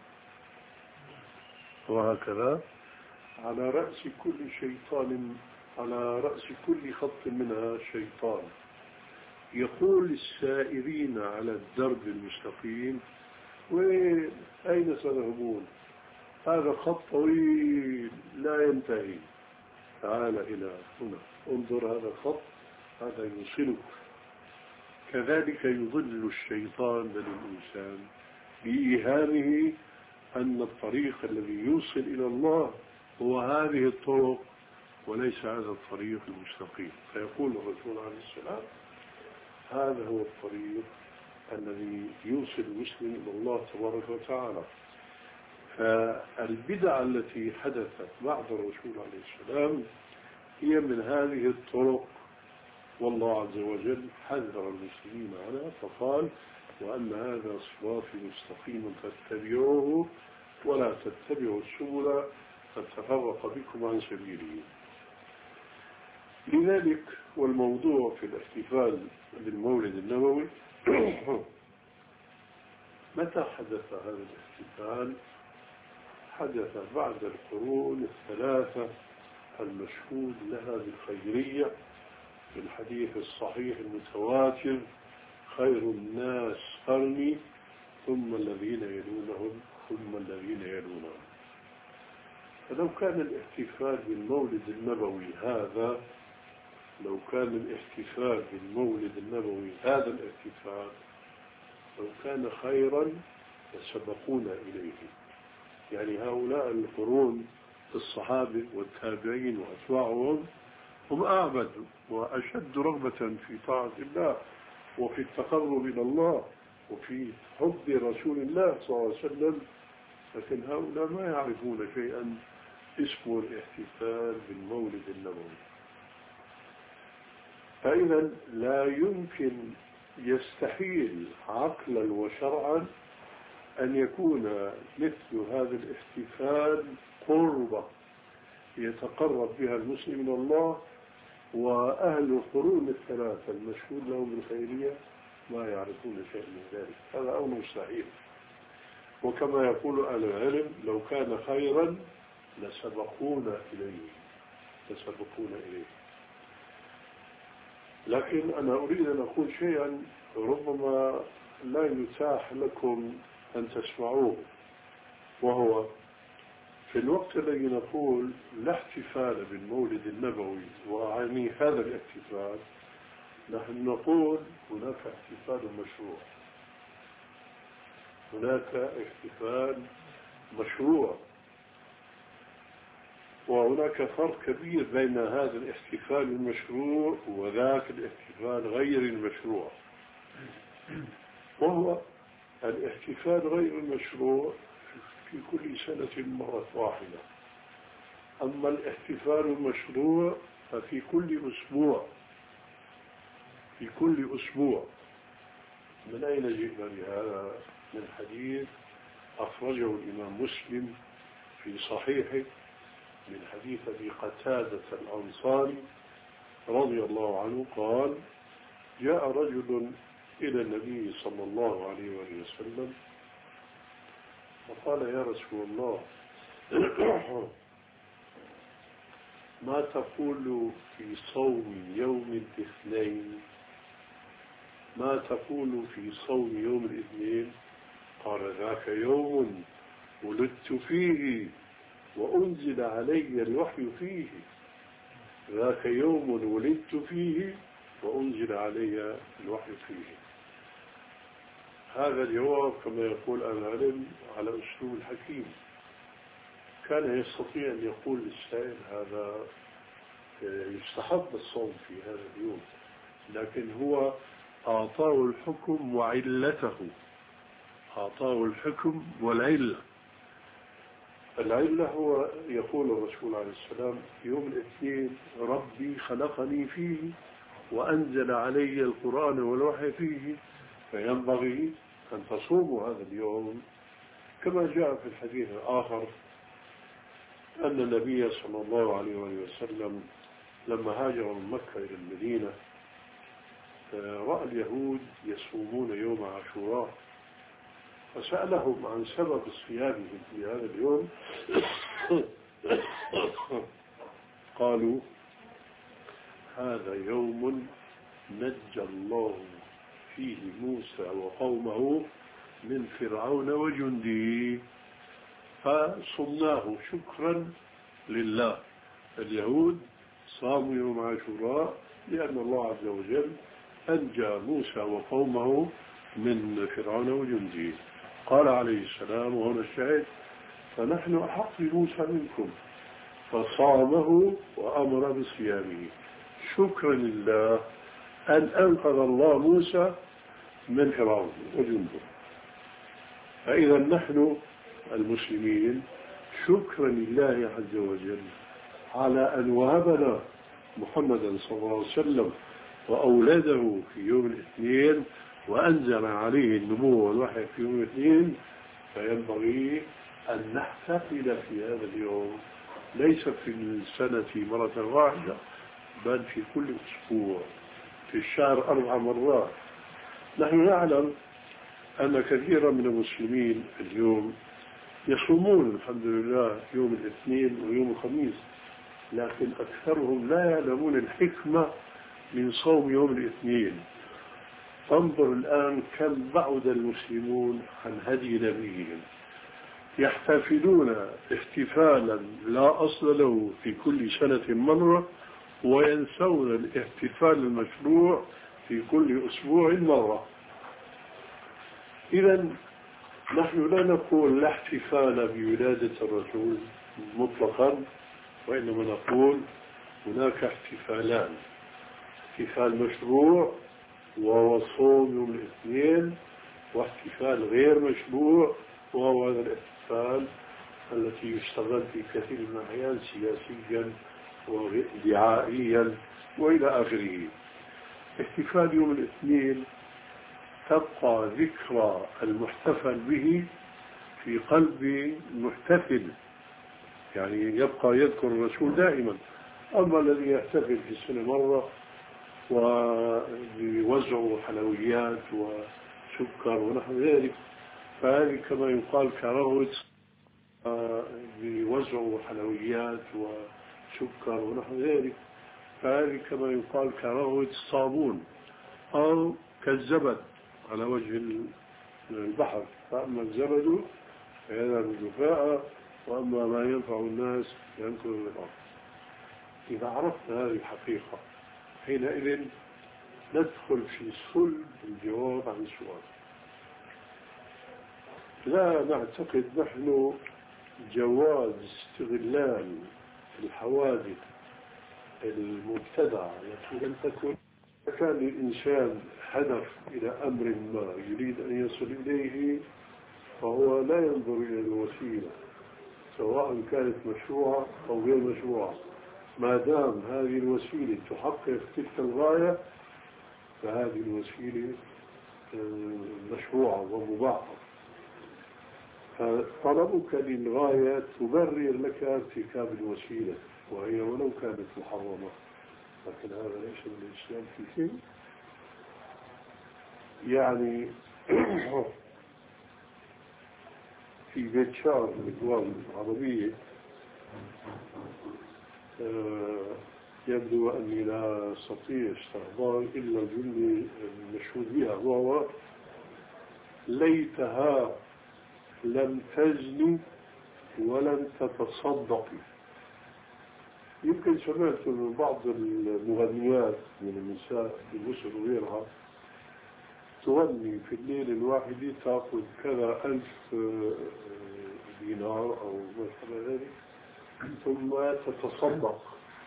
وهكذا على رأس كل شيطان، على رأس كل خط منها شيطان يقول السائرين على الدرب المستقيم وين أين سنذهبون؟ هذا خط طويل لا ينتهي، تعال إلى هنا، انظر هذا الخط، هذا يوصلك. كذلك يضل الشيطان للإنسان بإيهامه أن الطريق الذي يوصل إلى الله هو هذه الطرق وليس هذا الطريق المستقيم. فيقول الرسول عليه السلام هذا هو الطريق الذي يوصل المسلم إلى الله تبارك وتعالى. فالبدع التي حدثت بعد الرسول عليه السلام هي من هذه الطرق، والله عز وجل حذر المسلمين عنها فقال وأن هذا صراطي مستقيما فاتبعوه ولا تتبعوا السبل فتفرق بكم عن سبيله. لذلك والموضوع في الاحتفال بالمولد النبوي متى حدث هذا الاحتفال؟ حدث بعد القرون الثلاثة المشهود لها بالخيرية في الحديث الصحيح المتواتر خير الناس قرني ثم الذين يلونهم ثم الذين يلونهم. فلو كان الاحتفال بالمولد النبوي هذا لو كان الاحتفال بالمولد النبوي هذا الاحتفال لو كان خيرا لسبقونا إليه. يعني هؤلاء القرون الصحابة والتابعين وأتباعهم هم أعبد وأشد رغبة في طاعة الله وفي التقرب إلى الله وفي حب رسول الله صلى الله عليه وسلم، لكن هؤلاء ما يعرفون شيئا اسمه الاحتفال بالمولد النبوي. فإذا لا يمكن، يستحيل عقلا وشرعا أن يكون مثل هذا الاحتفال قربة يتقرب بها المسلم إلى الله وأهل القرون الثلاثة المشهود لهم بالخيرية ما يعرفون شيئا من ذلك. هذا أمر مستحيل. وكما يقول أهل العلم لو كان خيرا لسبقونا إليه لسبقونا إليه. لكن أنا أريد أن أقول شيئا ربما لا يتاح لكم أن تسمعوه، وهو في الوقت الذي نقول لا احتفال بالمولد النبوي وأعني هذا الاحتفال، نحن نقول هناك احتفال مشروع، هناك احتفال مشروع، وهناك فرق كبير بين هذا الاحتفال المشروع وذاك الاحتفال غير المشروع. وهو الاحتفال غير المشروع في كل سنة مرة واحدة، أما الاحتفال المشروع ففي كل أسبوع، في كل أسبوع. من أين جئنا لهذا؟ من حديث أخرجه الإمام مسلم في صحيحه من حديث أبي قتادة الأنصاري رضي الله عنه قال: جاء رجل إلى النبي صلى الله عليه وسلم فقال: يا رسول الله، ما تقول في صوم يوم الاثنين؟ ما تقول في صوم يوم الاثنين؟ قال: ذاك يوم ولدت فيه وأنزل علي الوحي فيه. ذاك يوم ولدت فيه وأنزل علي الوحي فيه. هذا الجواب كما يقول العلم على أسلوب الحكيم. كان يستطيع أن يقول للسائل هذا يستحب الصوم في هذا اليوم، لكن هو أعطاه الحكم وعلته، أعطاه الحكم والعلة. العلة هو يقول الرسول عليه السلام: يوم الاثنين ربي خلقني فيه وأنزل علي القرآن والوحي فيه، فينبغي أن تصوموا هذا اليوم. كما جاء في الحديث الآخر أن النبي صلى الله عليه وسلم لما هاجر من مكة إلى المدينة رأى اليهود يصومون يوم عاشوراء، فسألهم عن سبب صيامهم في هذا اليوم. قالوا: هذا يوم نجى الله فيه موسى وقومه من فرعون وجنده، فصمناه شكرا لله. اليهود صاموا يوم عاشوراء لأن الله عز وجل أنجى موسى وقومه من فرعون وجنده. قال عليه السلام، وهنا الشاهد: فنحن أحق بموسى منكم، فصامه وأمر بصيامه شكرا لله أن أنقذ الله موسى من فرعون وجنده. فإذا نحن المسلمين شكرا لله عز وجل على أن وهبنا محمدا صلى الله عليه وسلم وأولاده في يوم الاثنين وأنزل عليه النبوة والوحي في يوم الاثنين، فينبغي أن نحتفل في هذا اليوم ليس في السنة مرة واحدة، بل في كل أسبوع، في الشهر أربع مرات. نحن نعلم أن كثيرا من المسلمين اليوم يصومون الحمد لله يوم الاثنين ويوم الخميس، لكن أكثرهم لا يعلمون الحكمة من صوم يوم الاثنين. انظر الآن كم بعد المسلمون عن هدي نبيهم، يحتفلون احتفالا لا أصل له في كل سنة مرة، وينسون الاحتفال المشروع في كل أسبوع مرة. إذا نحن لا نقول لا احتفال بولادة الرسول مطلقا، وإنما نقول هناك احتفالان: احتفال مشروع وهو صوم يوم الاثنين، واحتفال غير مشروع وهو هذا الاحتفال التي يشتغل في كثير من الأحيان سياسيا ودعائيا وإلى آخره. احتفال يوم الاثنين تبقى ذكرى المحتفل به في قلب المحتفل، يعني يبقى يذكر الرسول دائما. أما الذي يحتفل في السنة مرة ويوزع حلويات وسكر ونحو ذلك، فهذه كما يقال كروة يوزع حلويات وسكر ونحو ذلك، فهذه كما يقال كروة الصابون أو كالزبد على وجه البحر. فأما الزبد فهذا الجفاء وأما ما ينفع الناس ينكر للأرض. إذا عرفت هذه الحقيقة حينئذ ندخل في صلب الجواب عن السؤال. لا نعتقد نحن جواز استغلال الحوادث المبتدعة التي لم تكن. كان الإنسان هدف إلى أمر ما يريد أن يصل إليه فهو لا ينظر إلى الوسيلة سواء كانت مشروعة أو غير مشروعة، ما دام هذه الوسيلة تحقق تلك الغاية فهذه الوسيلة مشروعة ومباحة. فطلبك للغاية تبرر لك ارتكاب الوسيلة وهي ولو كانت محرمة، لكن هذا ليس من الإسلام في شيء. يعني في بيت شعر من الدول العربية يبدو أني لا أستطيع استحضار إلا الجملة المشهور بها، وهو ليتها لم تزني ولم تتصدقي. يمكن سمعت من بعض المغنيات من النساء في مصر وغيرها تغني في الليل الواحد تأخذ كذا ألف دينار أو مثل ذلك ثم تتصدق.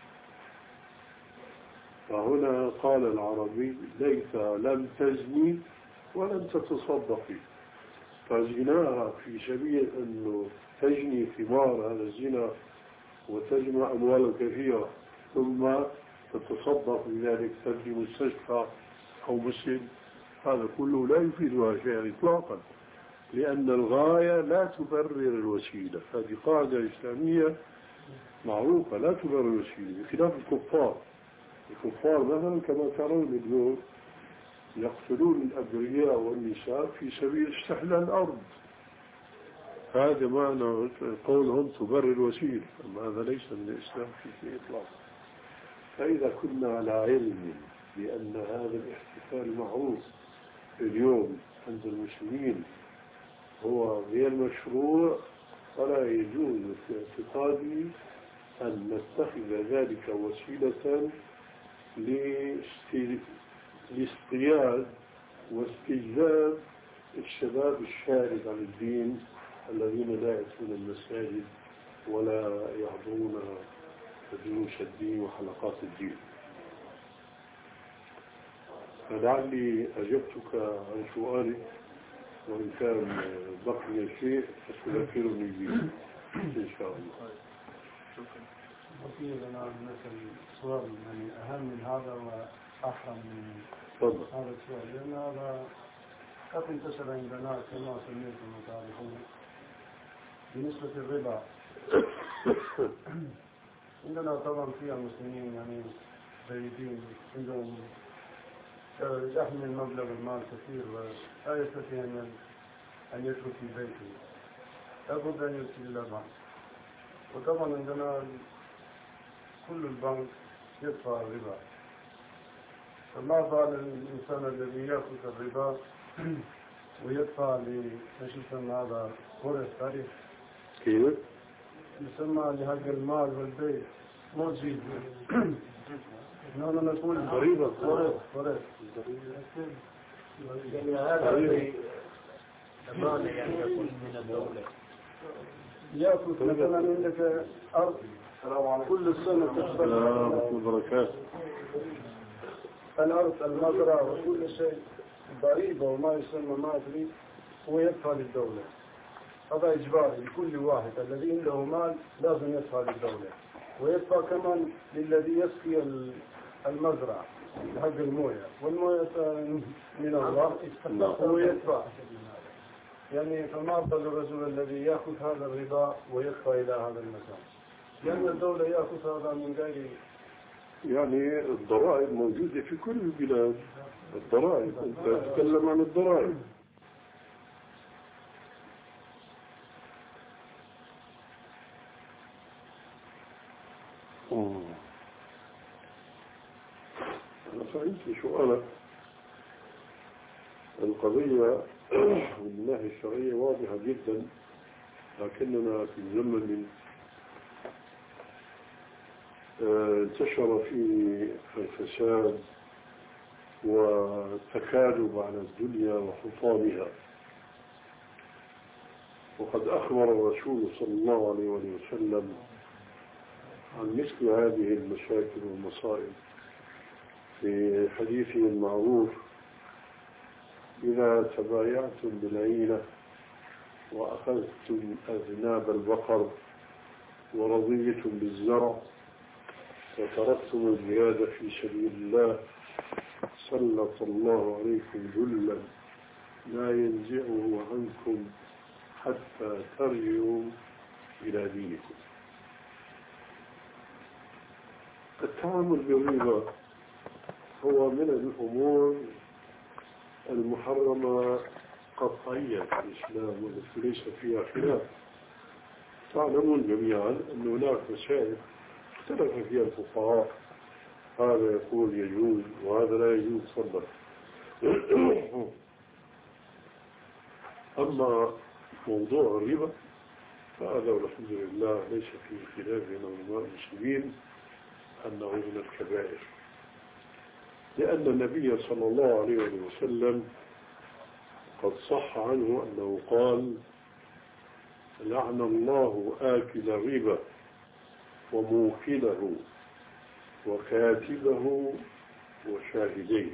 فهنا قال العربي ليت لم تزني ولم تتصدقي، فزناها في سبيل أنه تجني ثمار هذا الزنا وتجمع أموالا كثيرة ثم تتصدق بذلك تبني مستشفى أو مسجد. هذا كله لا يفيدها شيئا إطلاقا، لأن الغاية لا تبرر الوسيلة. هذه قاعدة إسلامية معروفة، لا تبرر الوسيلة، بخلاف الكفار. الكفار مثلا كما ترون اليوم يقتلون الأبرياء والنساء في سبيل استحلال الأرض، هذا معنى قولهم تبرر الوسيلة، أما هذا ليس من الإسلام في شيء إطلاقا. فإذا كنا على علم بأن هذا الاحتفال المعروف اليوم عند المسلمين هو غير مشروع فلا يجوز في اعتقادي أن نتخذ ذلك وسيلة لاصطياد واستجلاب الشباب الشارد عن الدين الذين لا يأتون المساجد ولا يحضرون دروس الدين وحلقات الدين. فلعلي أجبتك عن سؤالي، وإن كان بقي شيء فتذكرني به إن شاء الله. بقي لنا مثل سؤال يعني أهم من هذا وأحرم من طبعا. هذا السؤال، لأن هذا قد انتشر عندنا كما سميتم وتعرفون بالنسبة للربا. عندنا طبعا فيها المسلمين يعني جيدين عندهم يحمل مبلغ المال كثير ولا يستطيع أن يترك في بيته، لابد أن يرسل إلى البنك. وطبعا عندنا كل البنك يدفع الربا، فما بال الإنسان الذي يأخذ الربا ويدفع لما يسمى هذا ورث تاريخ، كيف؟ يسمى لحق المال والبيع موجود. نحن نقول ضريبة ورث ورث يعني هذا أمانة يعني يكون من الدولة. يأخذ مثلا عندك أرض كل سنة تقبل الأرض المزرعة وكل شيء ضريبة وما يسمى ما أدري، هو يدفع للدولة. هذا إجباري لكل واحد الذي عنده مال لازم يدفع للدولة، ويدفع كمان للذي يسقي المزرعة حق الموية، والموية من الله هو يدفع. يعني فما بال الرجل الذي يأخذ هذا الربا ويدفع إلى هذا المكان، لأن الدولة يأخذ هذا من غير. يعني الضرائب موجودة في كل البلاد، الضرائب أنت تتكلم عن الضرائب. أنا فهمت سؤالك. القضية من الناحية الشرعية واضحة جدا، لكننا في زمن انتشر فيه الفساد والتكالب على الدنيا وحطامها. وقد أخبر الرسول صلى الله عليه وسلم عن مثل هذه المشاكل والمصائب في حديثه المعروف: إذا تبايعتم بالعينة وأخذتم أذناب البقر ورضيتم بالزرع وتركتم الجهاد في سبيل الله سلط الله عليكم ذلا لا ينزعه عنكم حتى ترجعوا إلى دينكم. التعامل بالربا هو من الأمور المحرمة قطعيا في الإسلام والتي ليس فيها خلاف. تعلمون جميعا أن هناك مسائل اختلف فيها الفقهاء، هذا يقول يجوز وهذا لا يجوز صدق. أما موضوع الربا فهذا والحمد لله ليس فيه خلاف بين علماء المسلمين أنه من الكبائر، لأن النبي صلى الله عليه وسلم قد صح عنه أنه قال: لعن الله آكل الربا وموكله وكاتبه وشاهديه.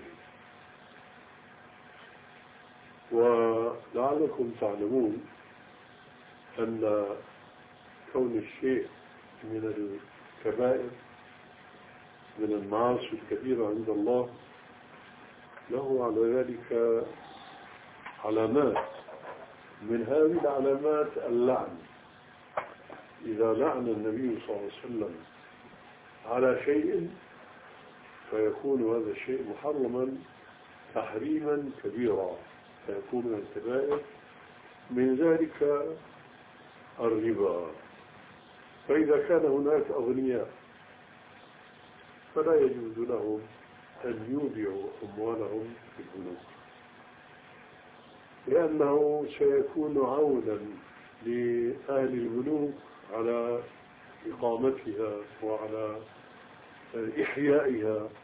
ولعلكم تعلمون أن كون الشيء من الكبائر من المعاصي الكبيرة عند الله له على ذلك علامات، من هذه العلامات اللعن. إذا لعن النبي صلى الله عليه وسلم على شيء فيكون هذا الشيء محرما تحريما كبيرا، فيكون من الكبائر، من ذلك الربا. فإذا كان هناك أغنياء فلا يجوز لهم أن يودعوا أموالهم في البنوك، لأنه سيكون عونا لأهل البنوك على إقامتها وعلى إحيائها.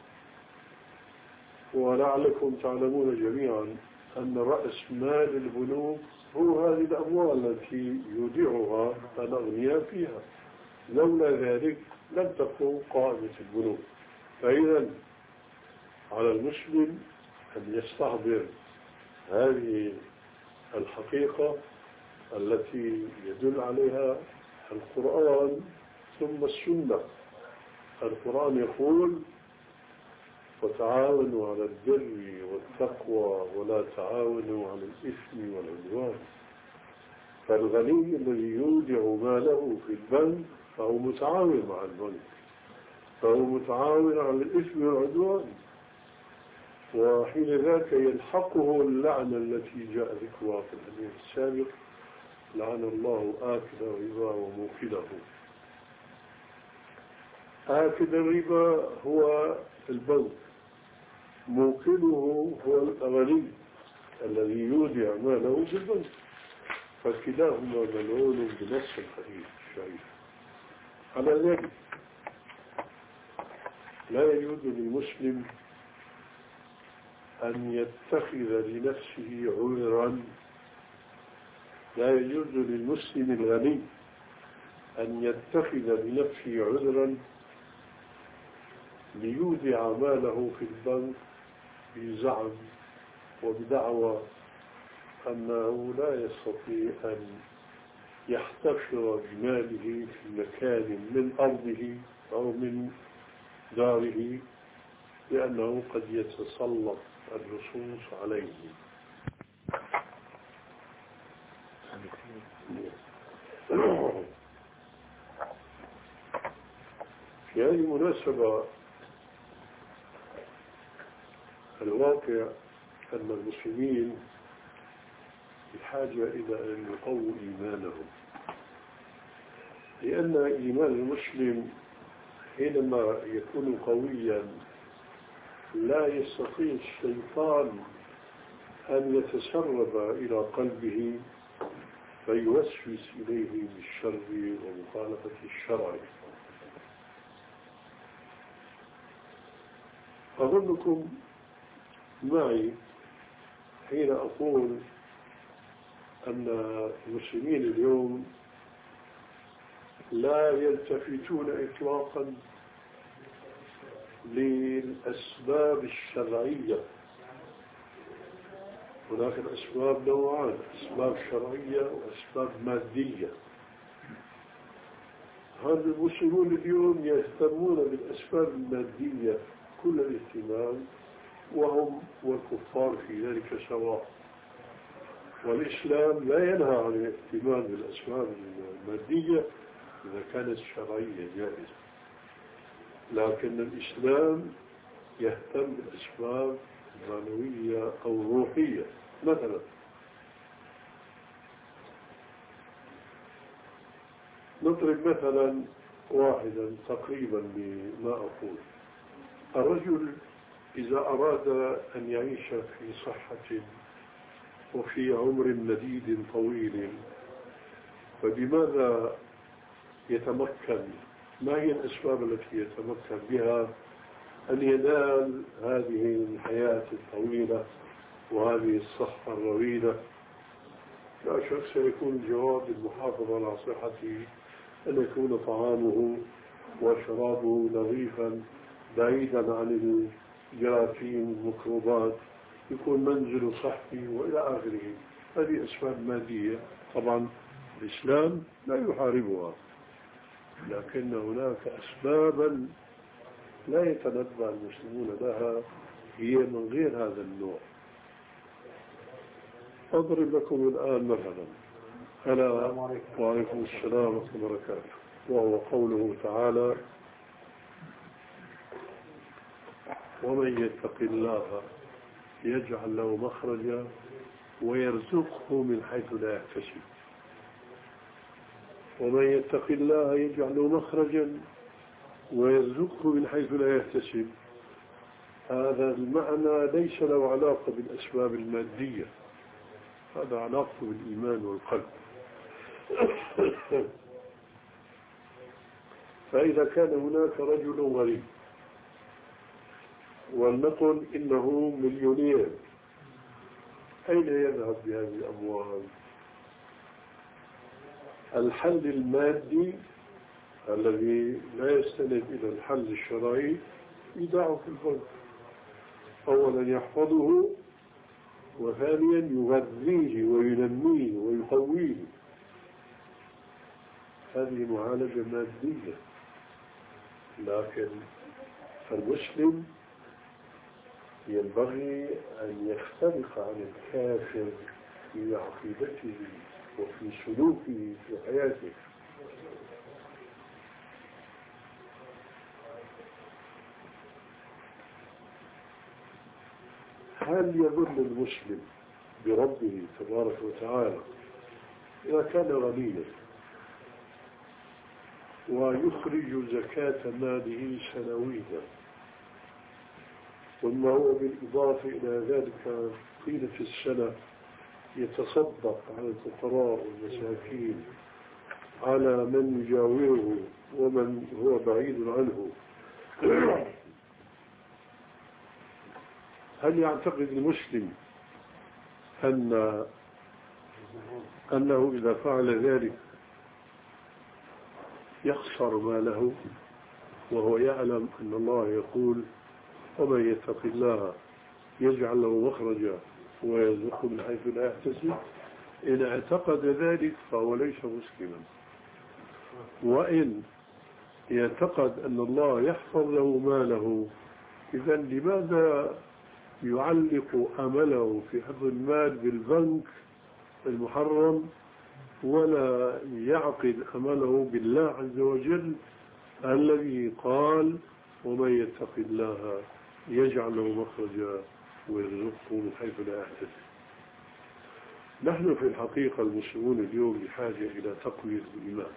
ولعلكم تعلمون جميعا أن رأس مال البنوك هو هذه الأموال التي يودعها الأغنياء فيها، لولا ذلك لم تكن قائمة البنوك. فإذا على المسلم أن يستحضر هذه الحقيقة التي يدل عليها القرآن ثم السنة. القرآن يقول: وتعاونوا على البر والتقوى ولا تعاونوا على الإثم والعدوان. فالغني الذي يودع ماله في البنك فهو متعاون مع البنك، فهو متعاون على الإثم والعدوان، وحين ذاك يلحقه اللعنة التي جاء ذكرها في الحديث السابق: لعن الله آكل الربا وموكله. آكل الربا هو البنك، موكله هو الغني الذي يودع ماله في البنك، فكلاهما ملعون بنص الحديث الشريف. على ذلك لا يجوز للمسلم أن يتخذ لنفسه عذرا، لا يجوز للمسلم الغني أن يتخذ لنفسه عذرا ليودع ماله في البنك بزعم وبدعوى أنه لا يستطيع أن يحتفظ بماله في مكان من أرضه أو من داره، لأنه قد يتسلط اللصوص عليه. في هذه المناسبة الواقع أن المسلمين بحاجة إلى أن يقووا إيمانهم، لأن إيمان المسلم حينما يكون قويا لا يستطيع الشيطان أن يتسرب إلى قلبه فيوسوس إليه بالشر ومخالفة الشرع. أظنكم معي حين أقول أن المسلمين اليوم لا يلتفتون إطلاقا للأسباب الشرعية. هناك الأسباب نوعان: أسباب شرعية وأسباب مادية. هذا المسلمون اليوم يهتمون بالأسباب المادية كل الاهتمام، وهم والكفار في ذلك سواء. والإسلام لا ينهى عن الاهتمام بالأسباب المادية إذا كانت شرعية جائزة، لكن الإسلام يهتم بالأسباب المعنوية أو الروحية. مثلا نضرب مثلا واحدا تقريبا لما أقول. الرجل إذا أراد أن يعيش في صحة وفي عمر مديد طويل، فبماذا يتمكن؟ ما هي الأسباب التي يتمكن بها أن ينال هذه الحياة الطويلة وهذه الصحة الرويدة؟ لا شك سيكون الجواب المحافظة على صحته، أن يكون طعامه وشرابه نظيفا بعيدا عن الجراثيم والميكروبات، يكون منزل صحي وإلى آخره. هذه أسباب مادية طبعا الإسلام لا يحاربها، لكن هناك أسبابا لا يتنبه المسلمون لها، هي من غير هذا النوع. أضرب لكم الآن مثلا ألا وعليكم السلام ورحمة الله وبركاته، وهو قوله تعالى: ومن يتق الله يجعل له مخرجا ويرزقه من حيث لا يحتسب. ومن يتق الله يجعل له مخرجا ويرزقه من حيث لا يحتسب. هذا المعنى ليس له علاقة بالأسباب المادية، هذا علاقة بالإيمان والقلب. فإذا كان هناك رجل غريب ولنقل إنه مليونير، أين يذهب بهذه الأموال؟ الحل المادي الذي لا يستند إلى الحل الشرعي يدعه في البنك. أولا يحفظه، وثانيا يغذيه وينميه ويقويه. هذه معالجة مادية. لكن المسلم ينبغي أن يختلف عن الكافر في عقيدته وفي سلوكه في حياته. هل يظن المسلم بربه تبارك وتعالى إذا كان غنيا ويخرج زكاة ماله سنويا، ثم هو بالإضافة إلى ذلك طيلة السنة يتصدق على الفقراء والمساكين، على من يجاوره ومن هو بعيد عنه، هل يعتقد المسلم أن أنه إذا فعل ذلك يخسر ماله، وهو يعلم أن الله يقول: ومن يتق الله يجعل له مخرجا ويرزقه من حيث لا يحتسب؟ إن اعتقد ذلك فهو ليس مسلما. وإن يعتقد أن الله يحفظ له ماله، إذا لماذا يعلق أمله في حفظ المال بالبنك المحرم ولا يعقد أمله بالله عز وجل الذي قال: ومن يتق الله يجعل له مخرجا ويرزقه من حيث لا يحتسب؟ نحن في الحقيقة المسلمون اليوم بحاجة إلى تقوية الإيمان.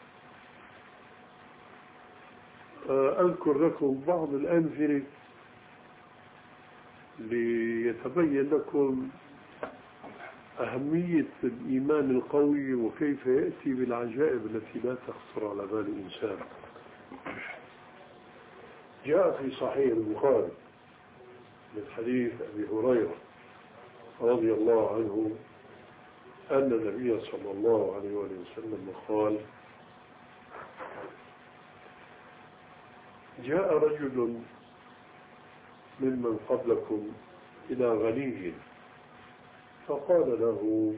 أذكر لكم بعض الأمثلة ليتبين لكم أهمية الإيمان القوي وكيف يأتي بالعجائب التي لا تخطر على بال الإنسان. جاء في صحيح البخاري من حديث أبي هريرة رضي الله عنه أن النبي صلى الله عليه وسلم قال: جاء رجل ممن قبلكم إلى غني فقال له: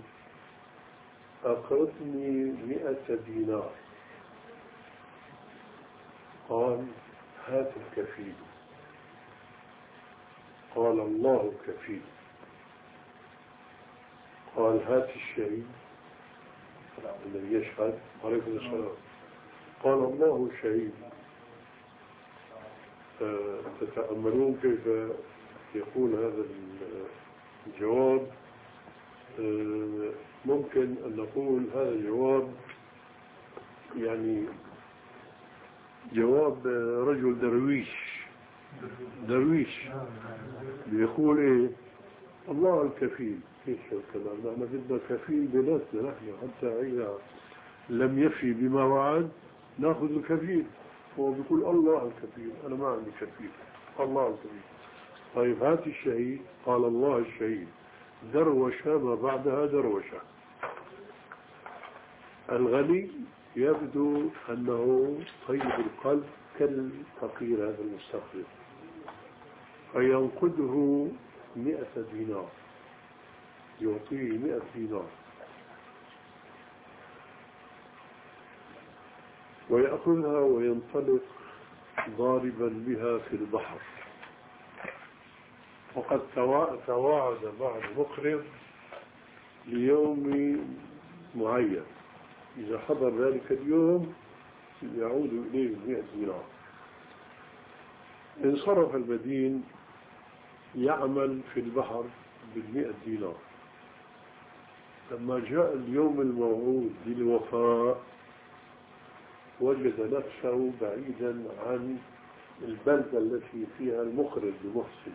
أقرضني مئة دينار. قال: هات الكفيل. قال: الله كفيل. قال: هات الشهيد الذي يشهد. عليكم السلام. قال: الله شهيد. تتأملون كيف يكون هذا الجواب. ممكن أن نقول هذا الجواب يعني جواب رجل درويش درويش بيقول إيه؟ الله الكفيل. ايش الكلام؟ نحن بدنا كفيل بنفسنا نحن، حتى إذا لم يفي بما وعد ناخذ الكفيل. هو بيقول الله الكفيل، أنا ما عندي كفيل، الله الكفيل. طيب هات الشهيد. قال: الله الشهيد. دروش ما بعدها دروشة. الغني يبدو أنه طيب القلب كالفقير هذا المستقبل، فينقده مئة دينار، يعطيه مئة دينار ويأخذها وينطلق ضاربا بها في البحر. وقد تواعد مع المقرض ليوم معين، إذا حضر ذلك اليوم يعود إليه مئة دينار. انصرف المدين يعمل في البحر بالمئة دينار. لما جاء اليوم الموعود للوفاء وجد نفسه بعيدا عن البلدة التي فيها المقرض المحسن،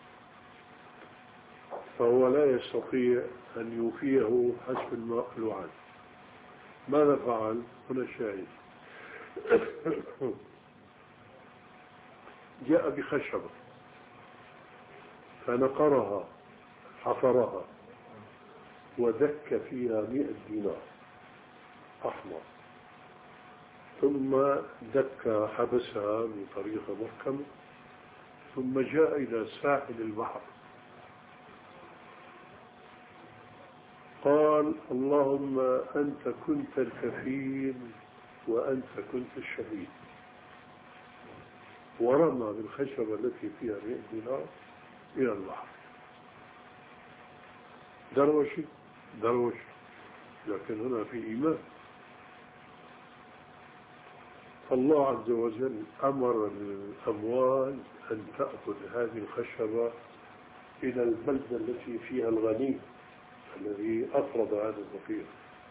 فهو لا يستطيع أن يوفيه حسب الوعد. ماذا فعل؟ هنا الشاهد. جاء بخشبة فنقرها، حفرها، ودك فيها مئة دينار أحمر، ثم دك حبسها بطريقة محكمة، ثم جاء إلى ساحل البحر قال: اللهم أنت كنت الكفيل وأنت كنت الشهيد، ورمى بالخشبة التي فيها مئة دينار إلى البحر. دروشي دروش، لكن هنا في إيمان. الله عز وجل أمر الأموال أن تأخذ هذه الخشبة إلى البلدة التي فيها الغني الذي أفرض هذا الفقير.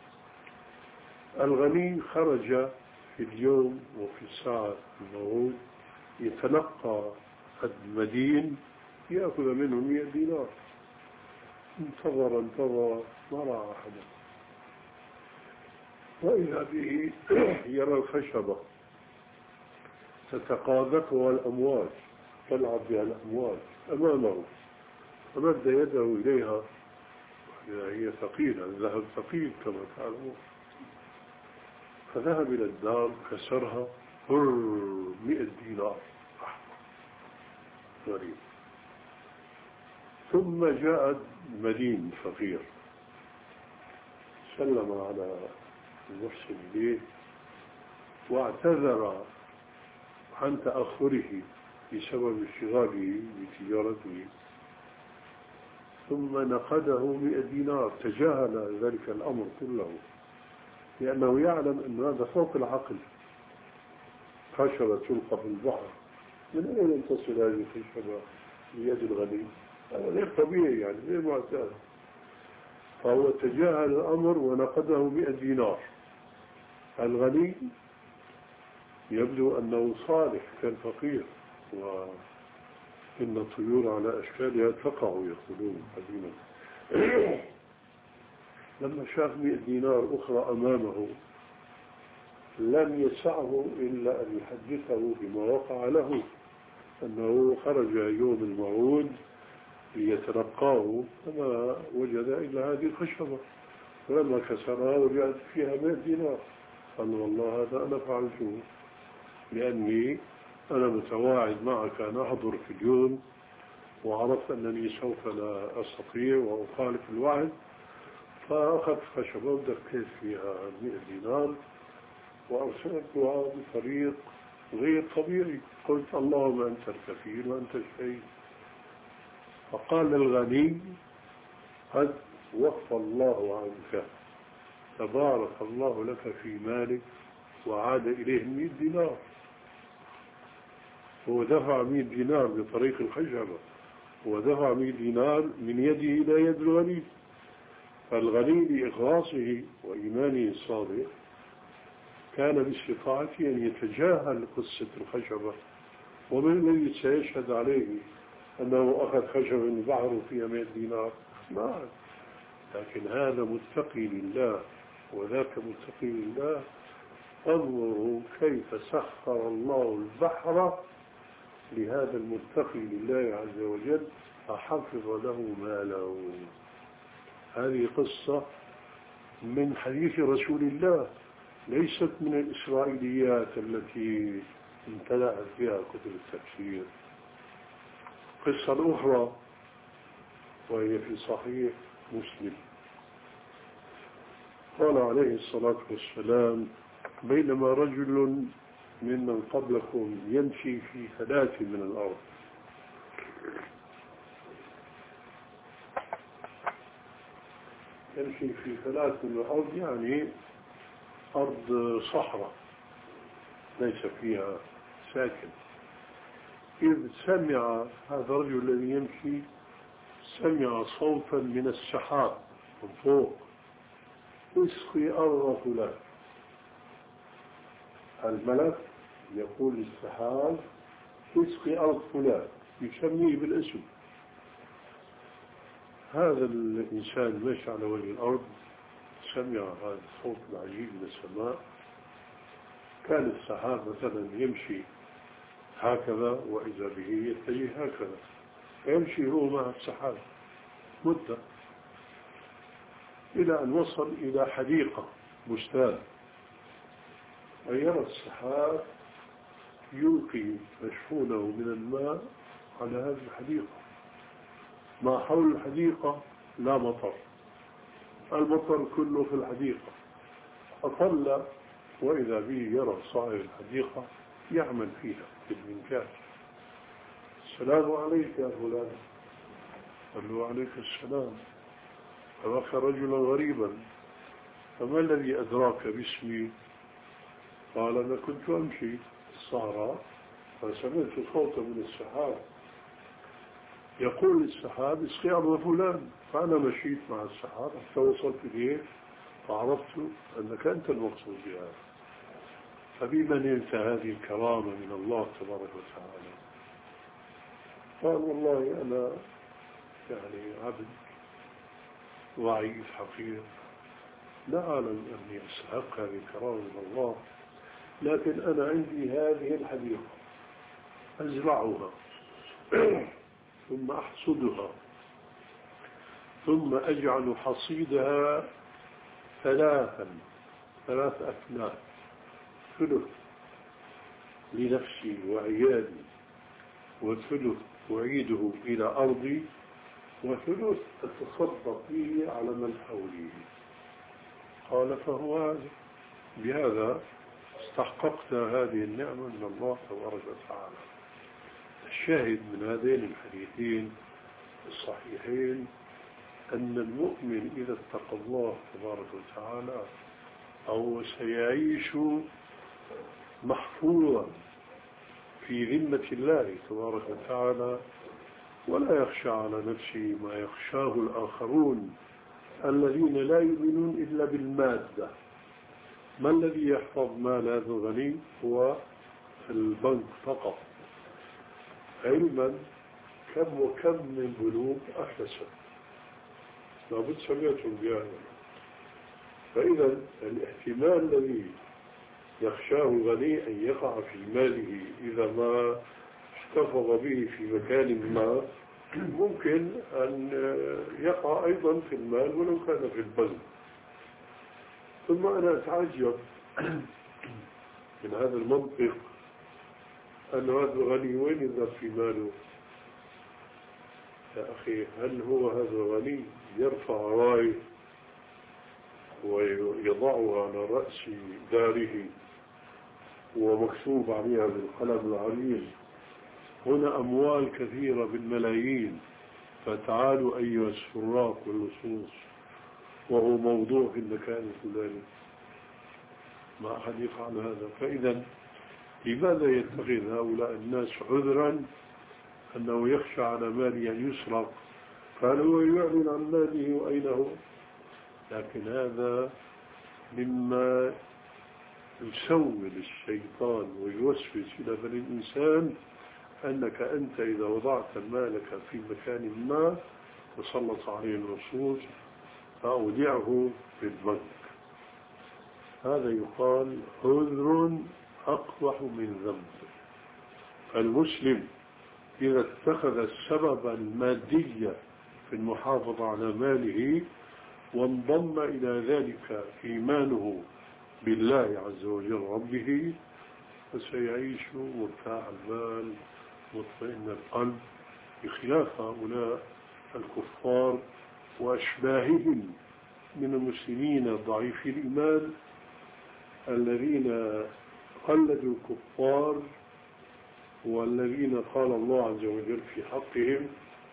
الغني خرج في اليوم وفي الساعة الموعود يتلقى المدين يأخذ منه مئة دينار. انتظر انتظر ما رأى أحدا، وإذا به يرى الخشبة تتقاذفها الأمواج، تلعب بها الأمواج أمامه، فمد يده إليها. هي ثقيلة، الذهب ثقيل كما تعلمون. فذهب إلى الدار كسرها، مئة دينار غريب. ثم جاء المدين فقير سلم على المحسن إليه واعتذر عن تأخره بسبب اشتغاله بتجارته، ثم نقده مئة دينار. تجاهل ذلك الأمر كله لأنه يعلم أن هذا فوق العقل. خشبة تلقى في البحر، من أين أن تصل هذه الخشبة بيد الغني؟ هذا غير طبيعي، يعني غير معتاد. فهو تجاهل الأمر ونقده مئة دينار. الغني يبدو أنه صالح، كان فقير، وإن الطيور على أشكالها تقع يقولون قديما. لما شاف مئة دينار أخرى أمامه لم يسعه إلا أن يحدثه بما وقع له، أنه خرج يوم الموعود ليتلقاه فما وجد إلا هذه الخشبة، فلما كسرها وجدت فيها مئة دينار. قال والله هذا أنا فعلته لأني أنا متواعد معك أن أحضر في اليوم، وعرفت أنني سوف لا أستطيع وأخالف الوعد، فأخذت خشبة ودكيت فيها مئة دينار وأرسلتها بطريق غير طبيعي. قلت اللهم أنت الكفيل وأنت الشهيد. فقال للغني قد وفى الله عنك، تبارك الله لك في مالك، وعاد إليه مئة دينار. هو دفع مئة دينار بطريق الخشبة، ودفع مئة دينار من يده إلى يد الغني. فالغني لإخلاصه وإيمانه الصادق كان باستطاعته أن يتجاهل قصة الخشبة، ومن الذي سيشهد عليه أنه أخذ خشبة من بحر فيها مئة دينار؟ ما، لكن هذا متقي لله وذاك متقي لله. انظروا كيف سخر الله البحر لهذا المتقي لله عز وجل فحفظ له ماله. هذه قصة من حديث رسول الله، ليست من الإسرائيليات التي امتلأت بها كتب التفسير. قصة أخرى وهي في صحيح مسلم، قال عليه الصلاة والسلام بينما رجل ممن قبلكم يمشي في ثلاث من الأرض، يمشي في ثلاث من الأرض يعني أرض صحراء ليس فيها ساكن، إذ سمع هذا الرجل الذي يمشي سمع صوتا من السحاب من فوق اسقي أرض فلان. الملك يقول للسحاب اسقي أرض فلان، يسميه بالاسم. هذا الإنسان ماشي على وجه الأرض سمع هذا الصوت العجيب من السماء. كان السحاب مثلا يمشي هكذا وإذا به يتجه هكذا، فيمشي هو مع السحاب مدة إلى أن وصل إلى حديقة بستان، ويرى السحاب يلقي مشحونه من الماء على هذه الحديقة. ما حول الحديقة لا مطر، المطر كله في الحديقة. أطل وإذا به يرى صاحب الحديقة يعمل فيها في المنكاش. السلام عليك يا فلان. قال له عليك السلام. فبكى رجلا غريبا فما الذي أدراك باسمي؟ قال أنا كنت أمشي في الصحراء فسمعت صوتا من السحاب يقول للسحاب اسقي أرض فلان، فأنا مشيت مع السحاب حتى وصلت إليه فعرفت أنك أنت المقصود بهذا. فبما نلت هذه الكرامة من الله تبارك وتعالى؟ قال والله أنا يعني عبد ضعيف حقير لا أعلم أني أستحق هذه الكرامة من الله، لكن أنا عندي هذه الحديقة أزرعها ثم أحصدها ثم أجعل حصيدها ثلاثا ثلاث أثناء، ثلث لنفسي وعيالي وثلث أعيده إلى أرضي وثلث أتصدق فيه على من حولي. قال فهو هذا، بهذا استحققت هذه النعمة من الله تبارك وتعالى. الشاهد من هذين الحديثين الصحيحين أن المؤمن إذا اتقى الله تبارك وتعالى أو سيعيش محفوظا في ذمة الله تبارك وتعالى ولا يخشى على نفسه ما يخشاه الآخرون الذين لا يؤمنون إلا بالمادة. ما الذي يحفظ مال هذا الغني؟ هو البنك فقط. علما كم وكم من بنوك أفلست، لابد سمعتم بهذا. فإذا الاحتمال الذي يخشاه الغني أن يقع في ماله إذا ما احتفظ به في مكان ما ممكن أن يقع أيضا في المال ولو كان في البنك. ثم أنا أتعجب من هذا المنطق أن هذا الغني وين يذهب في ماله؟ يا أخي هل هو هذا الغني يرفع راية ويضعها على رأس داره ومكتوب عليها بالقلم العريض هنا أموال كثيرة بالملايين فتعالوا أيها السراق واللصوص وهو موضوع في المكان الفلاني؟ ما أحد يفعل هذا. فإذا لماذا يتخذ هؤلاء الناس عذرا أنه يخشى على ماله أن يسرق فهل هو يعلن عن ماله وأين هو؟ لكن هذا مما يسول الشيطان ويوسوس إلى بني الإنسان أنك أنت إذا وضعت مالك في مكان ما وسلط عليه النصوص فأودعه في البنك. هذا يقال عذر أقبح من ذنب. المسلم إذا اتخذ السبب المادي في المحافظة على ماله وانضم إلى ذلك إيمانه بالله عز وجل ربه فسيعيش مرتاح البال مطمئن القلب بخلاف هؤلاء الكفار وأشباههم من المسلمين ضعيفي الإيمان الذين قلدوا الكفار والذين قال الله عز وجل في حقهم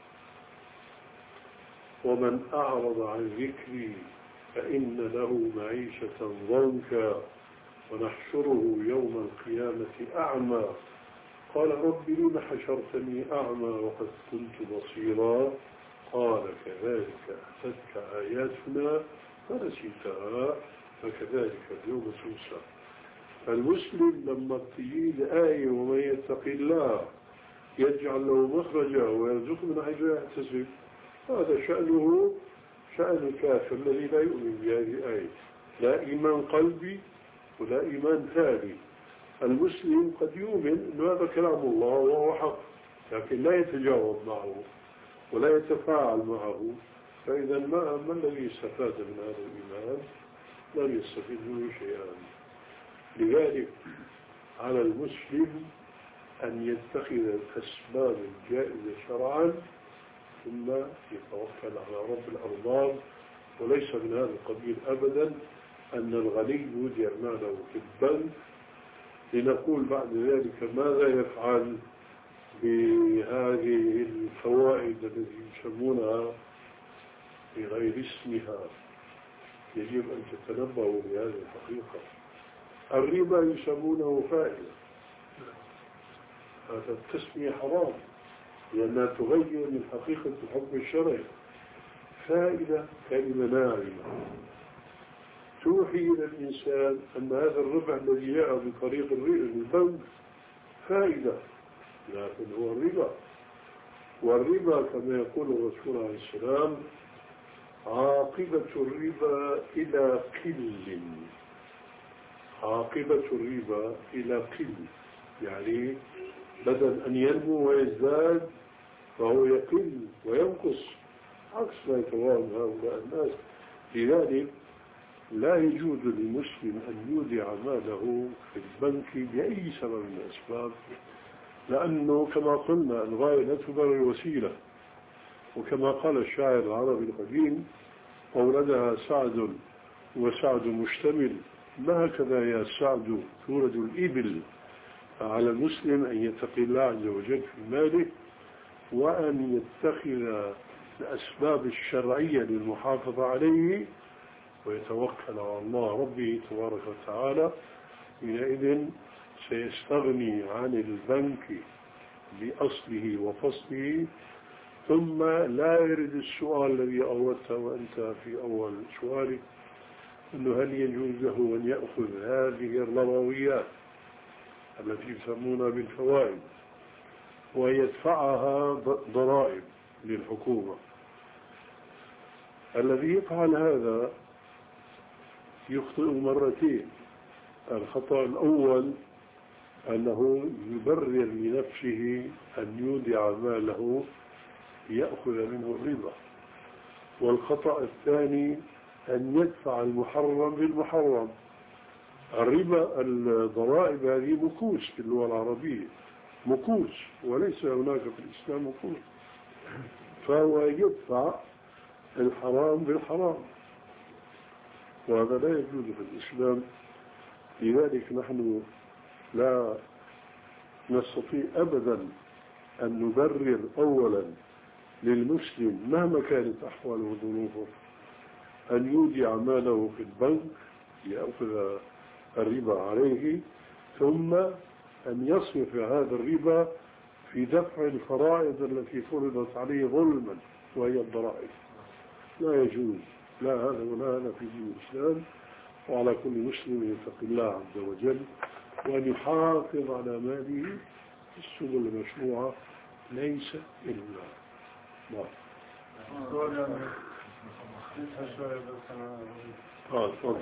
ومن أعرض عن ذكري فإن له معيشة ضنكا ونحشره يوم القيامة أعمى قال رب لم حشرتني أعمى وقد كنت بصيرا قال كذلك أتتك آياتنا فنسيتها فكذلك اليوم تنسى. فالمسلم لما تجيد آية ومن يتق الله يجعل له مخرجا ويرزقه من حيث لا يحتسب هذا شأنه شأن الكافر الذي لا يؤمن بهذه الآية لا إيمان قلبي ولا إيمان ثاني. المسلم قد يؤمن أن هذا كلام الله وهو حق لكن لا يتجاوب معه ولا يتفاعل معه. فإذا ما ما الذي استفاد من هذا الإيمان؟ لم يستفيد منه شيئا. لذلك على المسلم أن يتخذ الأسباب الجائزة شرعا ثم يتوكل على رب الأرباب وليس من هذا القبيل أبدا أن الغني يودع ماله في البنك لنقول بعد ذلك ماذا يفعل بهذه الفوائد التي يسمونها بغير اسمها. يجب أن تتنبهوا بهذه الحقيقة. الربا يسمونه فائدة هذا التسمية حرام لأنها تغير من حقيقة الحكم الشرعي. فائدة كلمة ناعمة توحي إلى الإنسان أن هذا الربح الذي جاء بطريق البنك فائدة لكن هو الربا. والربا كما يقول الرسول عليه السلام عاقبة الربا إلى قل عاقبة الربا إلى قل يعني بدل أن ينمو ويزداد فهو يقل وينقص عكس ما يتوهم هؤلاء الناس. لذلك لا يجوز للمسلم أن يودع ماله في البنك بأي سبب من الأسباب لأنه كما قلنا الغاية لا تبرر الوسيلة. وكما قال الشاعر العربي القديم أوردها سعد وسعد مشتمل ما هكذا يا سعد تورد الإبل. فعلى المسلم أن يتقي الله عز وجل في ماله وأن يتخذ الأسباب الشرعية للمحافظة عليه ويتوكل على الله ربه تبارك وتعالى. حينئذ سيستغني عن البنك بأصله وفصله. ثم لا يرد السؤال الذي أوردته وأنت في أول سؤالك أنه هل يجوز له أن يأخذ هذه الربويات التي يسمونها بالفوائد ويدفعها ضرائب للحكومة. الذي يفعل هذا يخطئ مرتين. الخطأ الأول أنه يبرر لنفسه أن يودع ماله يأخذ منه الربا، والخطأ الثاني أن يدفع المحرم بالمحرم. الربا الضرائب هذه مكوس في اللغة العربية، مكوس، وليس هناك في الإسلام مكوس، فهو يدفع الحرام بالحرام، وهذا لا يجوز في الإسلام. لذلك نحن لا نستطيع أبدا أن نبرر أولا للمسلم مهما كانت أحواله وظروفه أن يودع ماله في البنك يأخذ الربا عليه، ثم أن يصرف هذا الربا في دفع الفرائض التي فرضت عليه ظلما وهي الضرائب. لا يجوز، لا هذا ولا هذا في دين الإسلام. وعلى كل مسلم يتقي الله عز وجل وأن يحافظ على ماله في السبل المشروعة، ليس إلا الله. اه تفضل.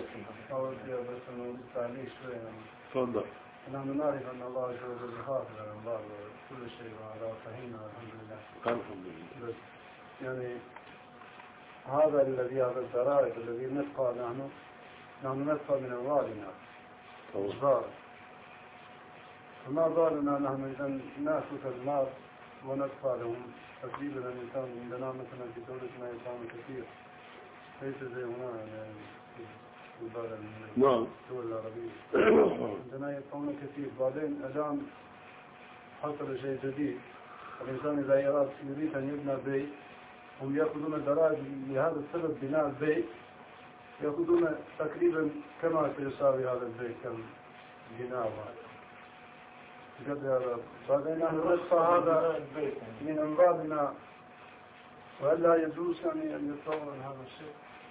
تفضل. نحن نعرف أن الله عز وجل يحافظ على الله كل شيء وعلى فهمنا الحمد لله. الحمد لله. بس يعني هذا الذي هذا الضرائب الذي ندفع نحن نحن ندفع من أموالنا إجبارا، فما بالنا نحن إذا نأخذ المال وندفع لهم تقريبا. الإنسان عندنا مثلا في دولتنا يدفعون كثير، ليس زي هنا في نعم الدول العربية عندنا يدفعون كثير. بعدين الآن حصل شيء جديد، الإنسان إذا أراد يريد أن يبنى بيت هم يأخذون الضرائب لهذا السبب بناء البيت، يأخذون تقريبا كما سيساوي هذا البيت كم بناء قد هذا. بعدين نحن ندفع هذا من أموالنا، وهل لا يجوز يعني أن يتصور هذا الشيء؟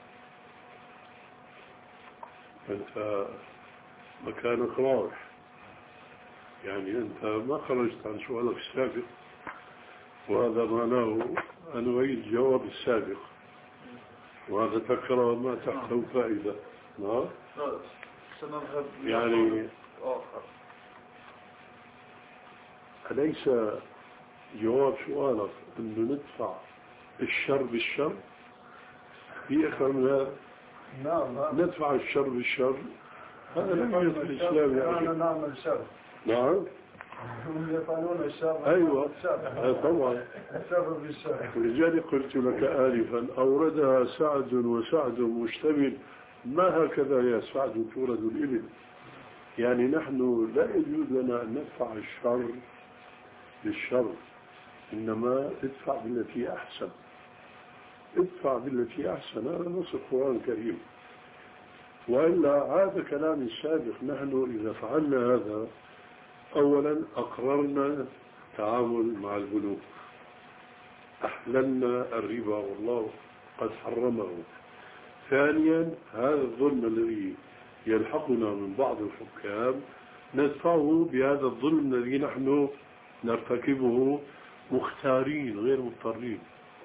أنت مكانك رايح، يعني أنت ما خرجت عن سؤالك السابق، وهذا معناه أن أعيد الجواب السابق، وهذا تكرر ما تحته فائدة. نعم يعني أليس جواب سؤالك أنه ندفع الشر بالشر؟ في أخرنا نعم ندفع الشر بالشر، هذا لم يوجد في الإسلام يا أخي. نعمل الشر. نعم هم يفعلون الشر. أيوة طبعا. الشر بالشر. ولذلك قلت لك آلفا أوردها سعد وسعد مشتمل، ما هكذا يا سعد تورد الإبل. يعني نحن لا يجوز لنا أن ندفع الشر بالشر، إنما ادفع بالتي أحسن، ادفع بالتي أحسن. هذا نص القرآن الكريم. وإلا هذا كلام سابق. نحن إذا فعلنا هذا أولا أقررنا التعامل مع البنوك، أحللنا الربا والله قد حرمه. ثانيا هذا الظلم الذي يلحقنا من بعض الحكام ندفعه بهذا الظلم الذي نحن نرتكبه مختارين غير مضطرين.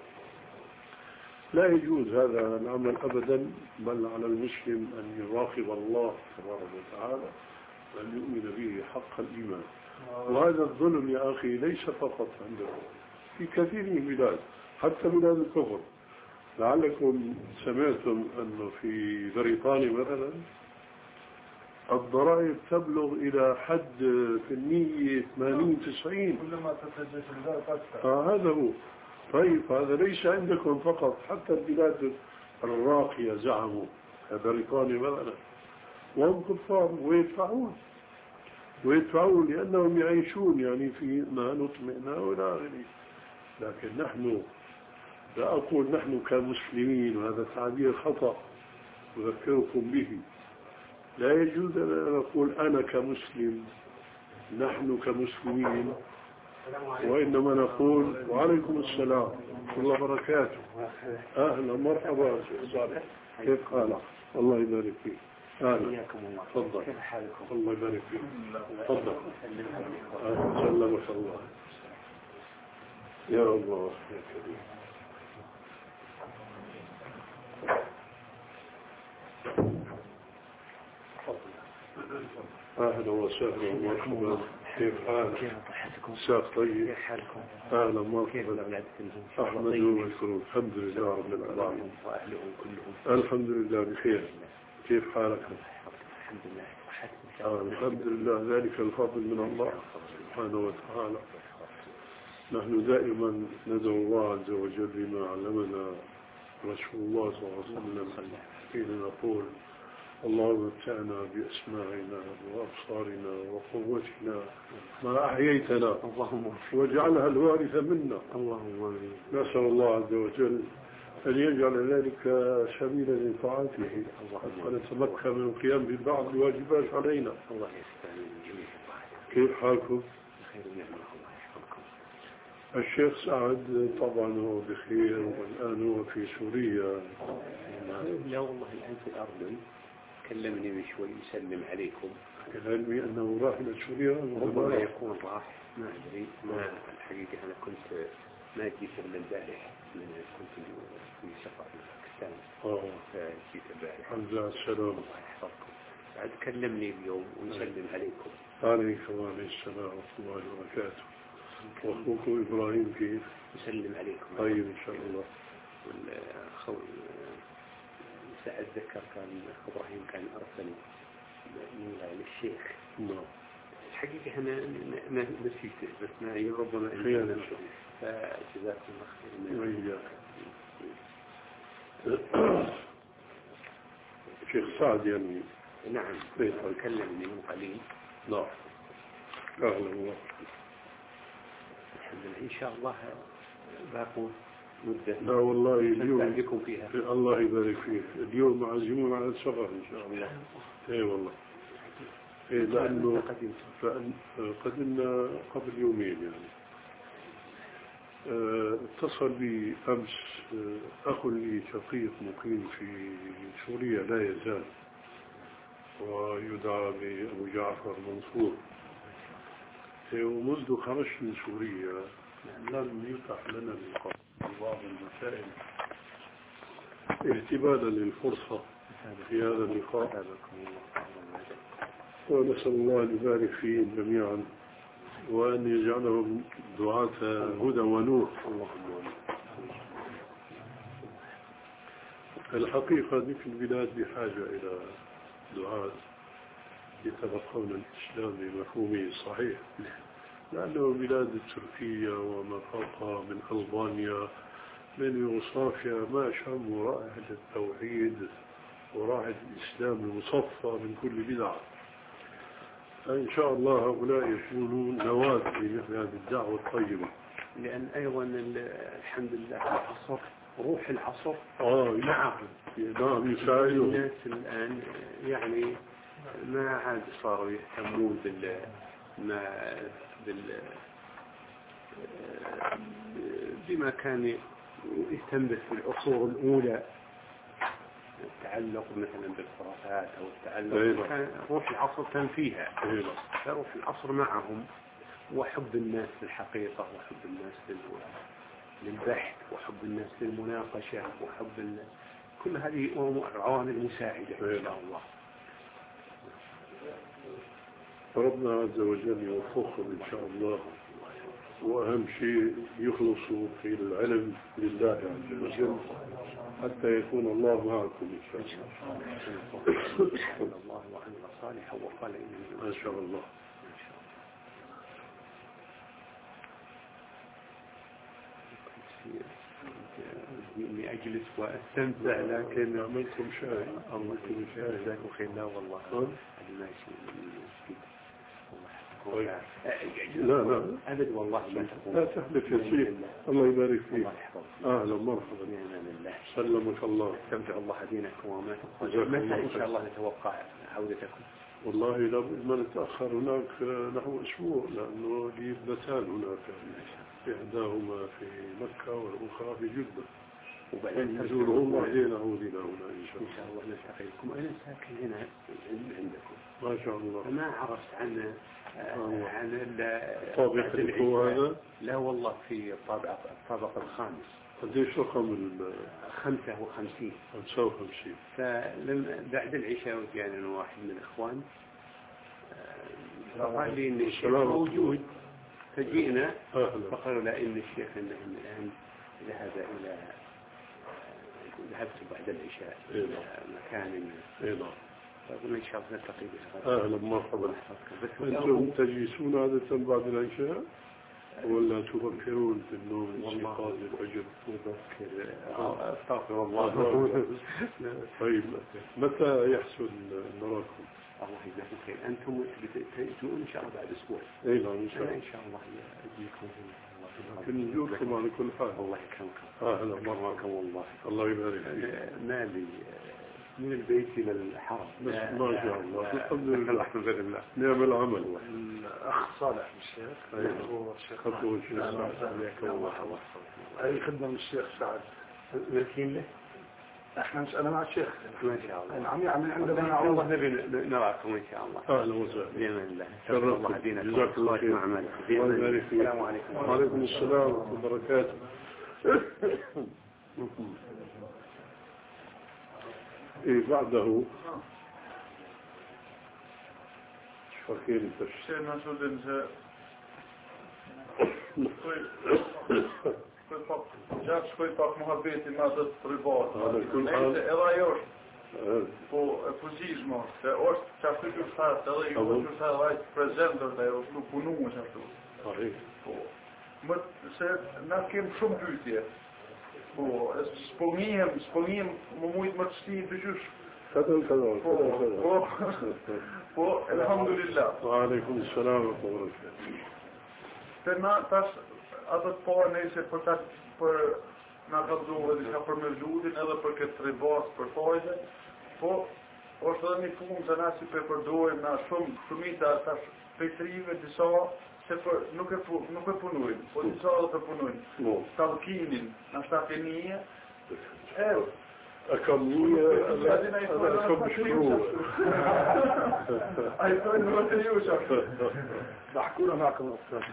لا يجوز هذا العمل أبدا، بل على المسلم أن يراقب الله تبارك وتعالى وأن يؤمن به حق الإيمان. وهذا الظلم يا أخي ليس فقط عندنا، في كثير من البلاد حتى بلاد الكفر. لعلكم سمعتم أنه في بريطانيا مثلا الضرائب تبلغ إلى حد في المية ثمانين تسعين. كلما تتجه البلاد أكثر. آه هذا هو. طيب هذا ليس عندكم فقط، حتى البلاد الراقية زعموا بريطانيا مثلا، وهم كفار ويدفعون ويدفعون لأنهم يعيشون يعني في ما نطمئنا ولا غيره. لكن نحن لا أقول نحن كمسلمين، وهذا تعبير خطأ أذكركم به. لا يجوز أن نقول أنا كمسلم، نحن كمسلمين، وإنما نقول وعليكم السلام ورحمة الله وبركاته، أهلا مرحبا صالح، كيف حالك؟ الله يبارك فيك. أهلا تفضل. كيف حالكم؟ الله يبارك فيك. تفضل. سلمك الله. يا الله يا كريم. أهلا وسهلا ومرحبا. كيف حالك؟ كيف صحتكم؟ مساك طيب. كيف حالكم؟ أهلا كيف مرحبا. الأولاد كلهم؟ أحمد ومشكور. الحمد لله رب العالمين. وأهلهم كلهم. الحمد لله بخير. كيف حالك؟ الحمد لله. صحتكم؟ آه الحمد لله، ذلك الفضل من الله سبحانه وتعالى. نحن دائما ندعو الله عز وجل بما علمنا رسول الله صلى الله عليه وسلم حين نقول اللهم متعنا بأسماعنا وأبصارنا وقوتنا ما أحييتنا واجعلها الوارث منا. اللهم نسأل الله عز وجل أن يجعل ذلك سبيلا لطاعته حتى نتمكن من القيام ببعض الواجبات علينا. الله يستعين. كيف حالكم؟ بخير ونعمة. الله يحفظكم. الشيخ سعد طبعا هو بخير، والآن هو في سوريا. لا والله الآن في الأردن. كلمني من شوي يسلم عليكم. العلمي أنه راح إلى سوريا. ربما يكون راح، ما أدري. ما الحقيقة أنا كنت ما جيت من البارح، كنت في سفر في باكستان. آه. فجيت البارح. الحمد لله على السلامة. الله يحفظكم. بعد كلمني اليوم ويسلم عليكم. عليكم وعليه السلام ورحمة الله وبركاته. وأخوكم إبراهيم كيف؟ يسلم عليكم. طيب إن شاء الله. والأخو أتذكر كان إبراهيم كان أرسل للشيخ. نعم. الحقيقة أنا أنا نسيته بس ما ربما خير إن شاء الله. فجزاكم الله خير. شيخ سعد يعني. نعم. كلمني من قليل. نعم. أهلا الله. الحمد لله. إن شاء الله باقوا مدة. لا والله اليوم بكم فيها. الله يبارك فيك. اليوم عازمون على السفر إن شاء الله. إيه والله. إيه لأنه فأن قدمنا قبل يومين يعني. اه اتصل بي أمس أخ لي شقيق مقيم في سوريا لا يزال، ويدعى بأبو جعفر منصور. إيه ومنذ خرجت من سوريا لم يتح لنا اللقاء في بعض المسائل اهتبالا للفرصة في هذا اللقاء، ونسأل الله أن يبارك فيهم جميعا وأن يجعلهم دعاة هدى ونور. الحقيقة ذيك البلاد بحاجة إلى دعاة يتلقون الإسلام بمفهومه الصحيح، لأنه بلاد تركيا وما فوقها من ألبانيا من يوغوسلافيا ما شموا رائحة التوحيد ورائحة الإسلام المصفى من كل بدعة. فإن شاء الله هؤلاء يكونون نواة لمثل هذه الدعوة الطيبة. لأن أيضا الحمد لله العصر روح العصر آه نعم نعم يساعدهم. الناس الآن يعني ما عاد صاروا يهتمون بال ما بال بما كان يهتم في العصور الأولى، التعلق مثلا بالخرافات أو التعلق كان روح العصر كان فيها. روح العصر معهم وحب الناس للحقيقة وحب الناس للبحث وحب الناس للمناقشة وحب ال... كل هذه عوامل مساعدة إن شاء الله. ربنا عز وجل يوفقهم إن شاء الله، وأهم شيء يخلصوا في العلم لله عز وجل حتى يكون الله معكم إن شاء الله. الله وعمل صالحا وقال إنه ما شاء الله. إني أجلس وأستمتع لكن عملكم شاي. عملكم شاي. جزاكم خير. لا والله أنا ماشي لا لا أبد والله ما تقول. لا تحلف يا شيخ. الله يبارك فيك. أهلا مرحبا. سلمك الله. استمتع الله دينكم وما تقول. متى إن شاء الله نتوقع عودتكم؟ والله لابد ما نتأخر هناك نحو أسبوع، لأنه لي ابنتان هناك، إحداهما في مكة والأخرى في جدة، وبعدين نزورهم وبعدين نعود إلى هنا إن شاء الله. إن شاء الله نلتقي بكم. أنا ساكن هنا عندكم. ما شاء الله. ما عرفت عن عن طابق الكو هذا؟ لا والله في الطابق الطابق الخامس. قديش رقم؟ خمسة وخمسين. خمسة وخمسين. فلما بعد العشاء وجانا واحد من الإخوان فقال لي إن الشيخ موجود فجئنا فقالوا لا إن الشيخ إنه الآن ذهب إلى ذهبت بعد العشاء إلى مكان فقلنا إن شاء الله نلتقي بها أهلا مرحبا. أنتم تجلسون عادة بعد العشاء ولا تفكرون في النوم واستيقاظ الفجر؟ مبكر استغفر الله. طيب متى يحصل نراكم؟ الله يجزاكم خير. أنتم تأتون إن شاء الله بعد أسبوع. أي نعم إن شاء الله. إن شاء الله أجيكم لكن نزوركم على كل حال. الله يكرمكم. أهلا مرحبا والله. الله يبارك فيك. مالي من البيت إلى الحرم. بس ما شاء الله. الحمد لله. الحمد لله. نعم العمل. الأخ صالح الشيخ. أيوه. الشيخ. أخوه الشيخ. الله. أي خدمة من الشيخ سعد. مالكين له؟ احنا مش انا مع الشيخ ما شاء الله. نعم يعني عندنا الله نبي نراكم ان شاء الله. اهلا وسهلا. باذن الله. شرف الله دينك. جزاك الله خير. مع مالك. السلام عليكم. وعليكم السلام ورحمه الله وبركاته. ايه بعده فكير انت شيء مسؤول انت جاب شوي pak muhabeti me atë privat. Nëse edhe ajo është po e fuzizmo, se është çfarë që thotë edhe ju që thotë ai prezenter dhe ajo nuk punues ashtu. Po. Më se na kem shumë pyetje. Po, spomnihem, spomnihem më shumë më të shtin të gjysh. تفضل تفضل Po, po, alhamdulillah. Wa alaykum assalam wa rahmatullah. Te na tash atë po nëse për ta për na gabzuar diçka për me lutin edhe për këtë ribas për fojë, po është edhe një punë që na si për përdorim na shumë shumita tash petrive disa se për nuk e pu, nuk e punojnë, po disa edhe të punojnë. Talkinin, na shtakenia, e a kam një a kam shkruar. Ai thonë nuk e ju çfarë. بحكوا معكم أستاذ.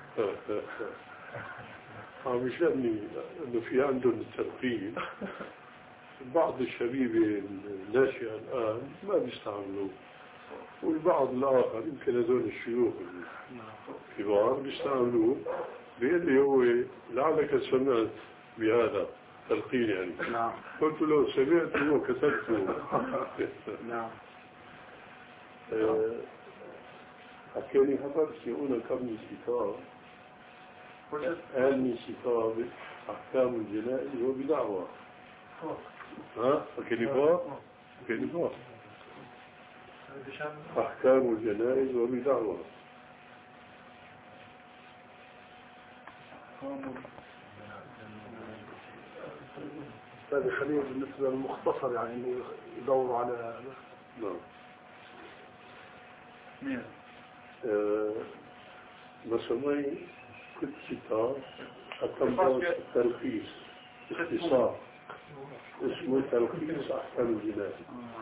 مشان انه في عندهم التلقين بعض الشبيبة الناشئة الآن ما بيستعملوه والبعض الآخر يمكن هذول الشيوخ الكبار بيستعملوه بيقول لي هو لعلك سمعت بهذا تلقين يعني. نعم. قلت له سمعته وكتبته. نعم. حكيني خبر سيقولنا كم من كتاب قال من كتاب أحكام الجنائز وبدعوة. ها حكيني فوق حكيني فوق أحكام الجنائز وبدعوة. هذا خليه بالنسبة للمختصر يعني إنه يدوروا على. نعم. مين؟ مثلا كنت كتاب أتم التلخيص اختصار اسمه تلخيص أحكام الجنائز.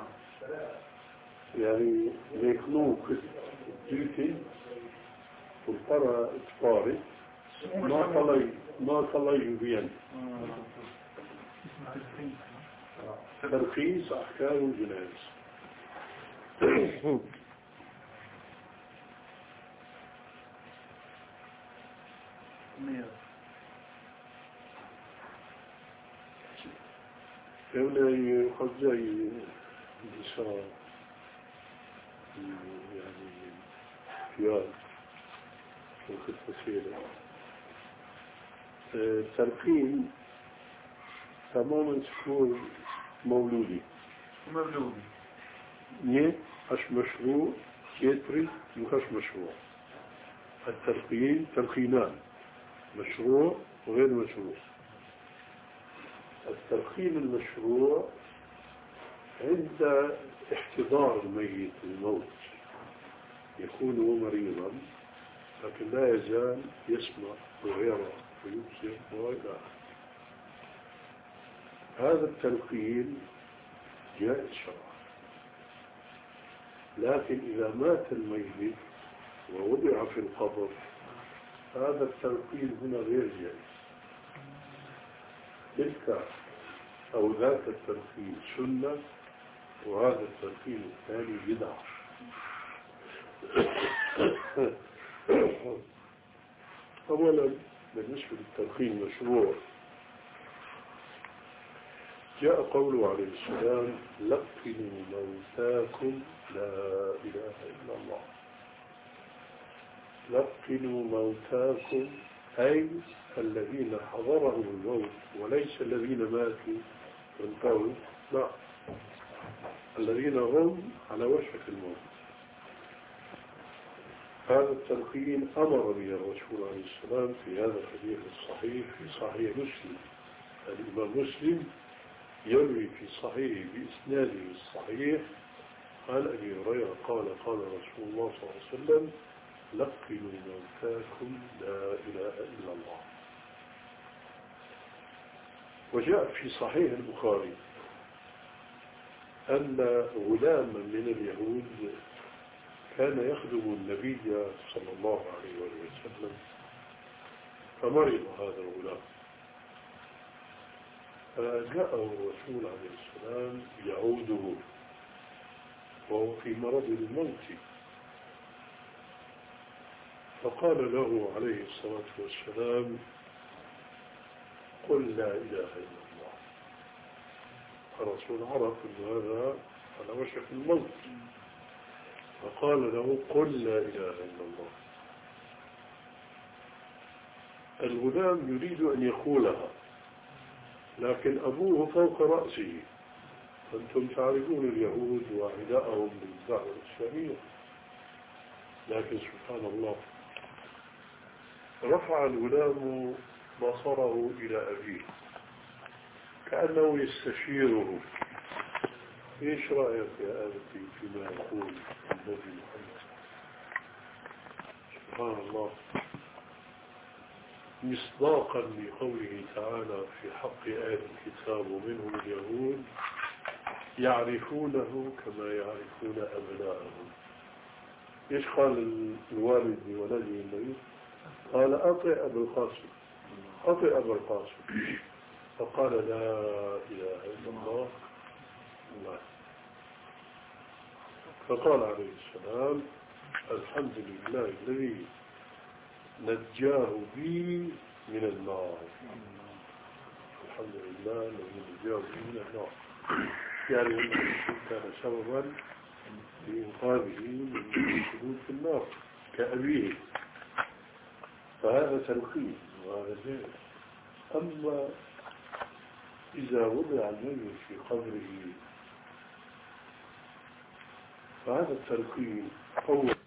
يعني ليكنو كنت جلتي والقرى اتفاري ما طلي ما طلي بين تلخيص أحكام الجنائز. هؤلاء قد جاي بشار يعني فيال وخطة سيرة التلقين تماما تكون مولودي مولودي نيه مش مشروع يتري مش مشروع. التلقين تلقينان مشروع وغير مشروع. التلقين المشروع عند احتضار الميت الموت يكون هو مريضا لكن لا يزال يسمع ويرى ويبصر وإلى آخره. هذا التلقين جائز شرعا. لكن إذا مات الميت ووضع في القبر هذا التلقين هنا غير جائز. تلك أو ذاك التلقين سنة وهذا التلقين الثاني بدعة. أولا بالنسبة للتلقين مشروع، جاء قوله عليه السلام لقنوا موتاكم لا إله إلا الله. لقنوا موتاكم أي الذين حضرهم الموت، وليس الذين ماتوا وانتهوا، لا، الذين هم على وشك الموت. هذا التلقين أمر به الرسول عليه السلام في هذا الحديث الصحيح في صحيح مسلم. الإمام مسلم يروي في صحيح بإسناده الصحيح عن أبي هريرة قال قال رسول الله صلى الله عليه وسلم لقنوا موتاكم لا إله إلا الله. وجاء في صحيح البخاري أن غلاما من اليهود كان يخدم النبي صلى الله عليه وسلم، فمرض هذا الغلام، فجاءه الرسول عليه السلام يعوده وهو في مرض الموت، فقال له عليه الصلاة والسلام قل لا إله إلا الله. الرسول عرف أن هذا على وشك الموت، فقال له قل لا إله إلا الله. الغلام يريد أن يقولها، لكن أبوه فوق رأسه. أنتم تعرفون اليهود وعداءهم بالدعوة الإسلامية، لكن سبحان الله رفع الغلام بصره إلى أبيه كأنه يستشيره. إيش رأيك يا أبتي فيما يقول النبي محمد؟ سبحان الله، مصداقا لقوله تعالى في حق آل الكتاب ومنهم اليهود يعرفونه كما يعرفون أبناءهم. إيش قال الوالد لولده النبي؟ قال أطع أبا القاسم، أطع أبا القاسم، فقال لا إله إلا الله. الله. فقال عليه السلام الحمد لله الذي نجاه بي من النار. الحمد لله الذي نجاه بي من النار، يعني كان سببا لإنقاذه من الخلود في النار كأبيه. فهذا تلقين وهذا زين. أما إذا وضع الميت في قبره فهذا التلقين أول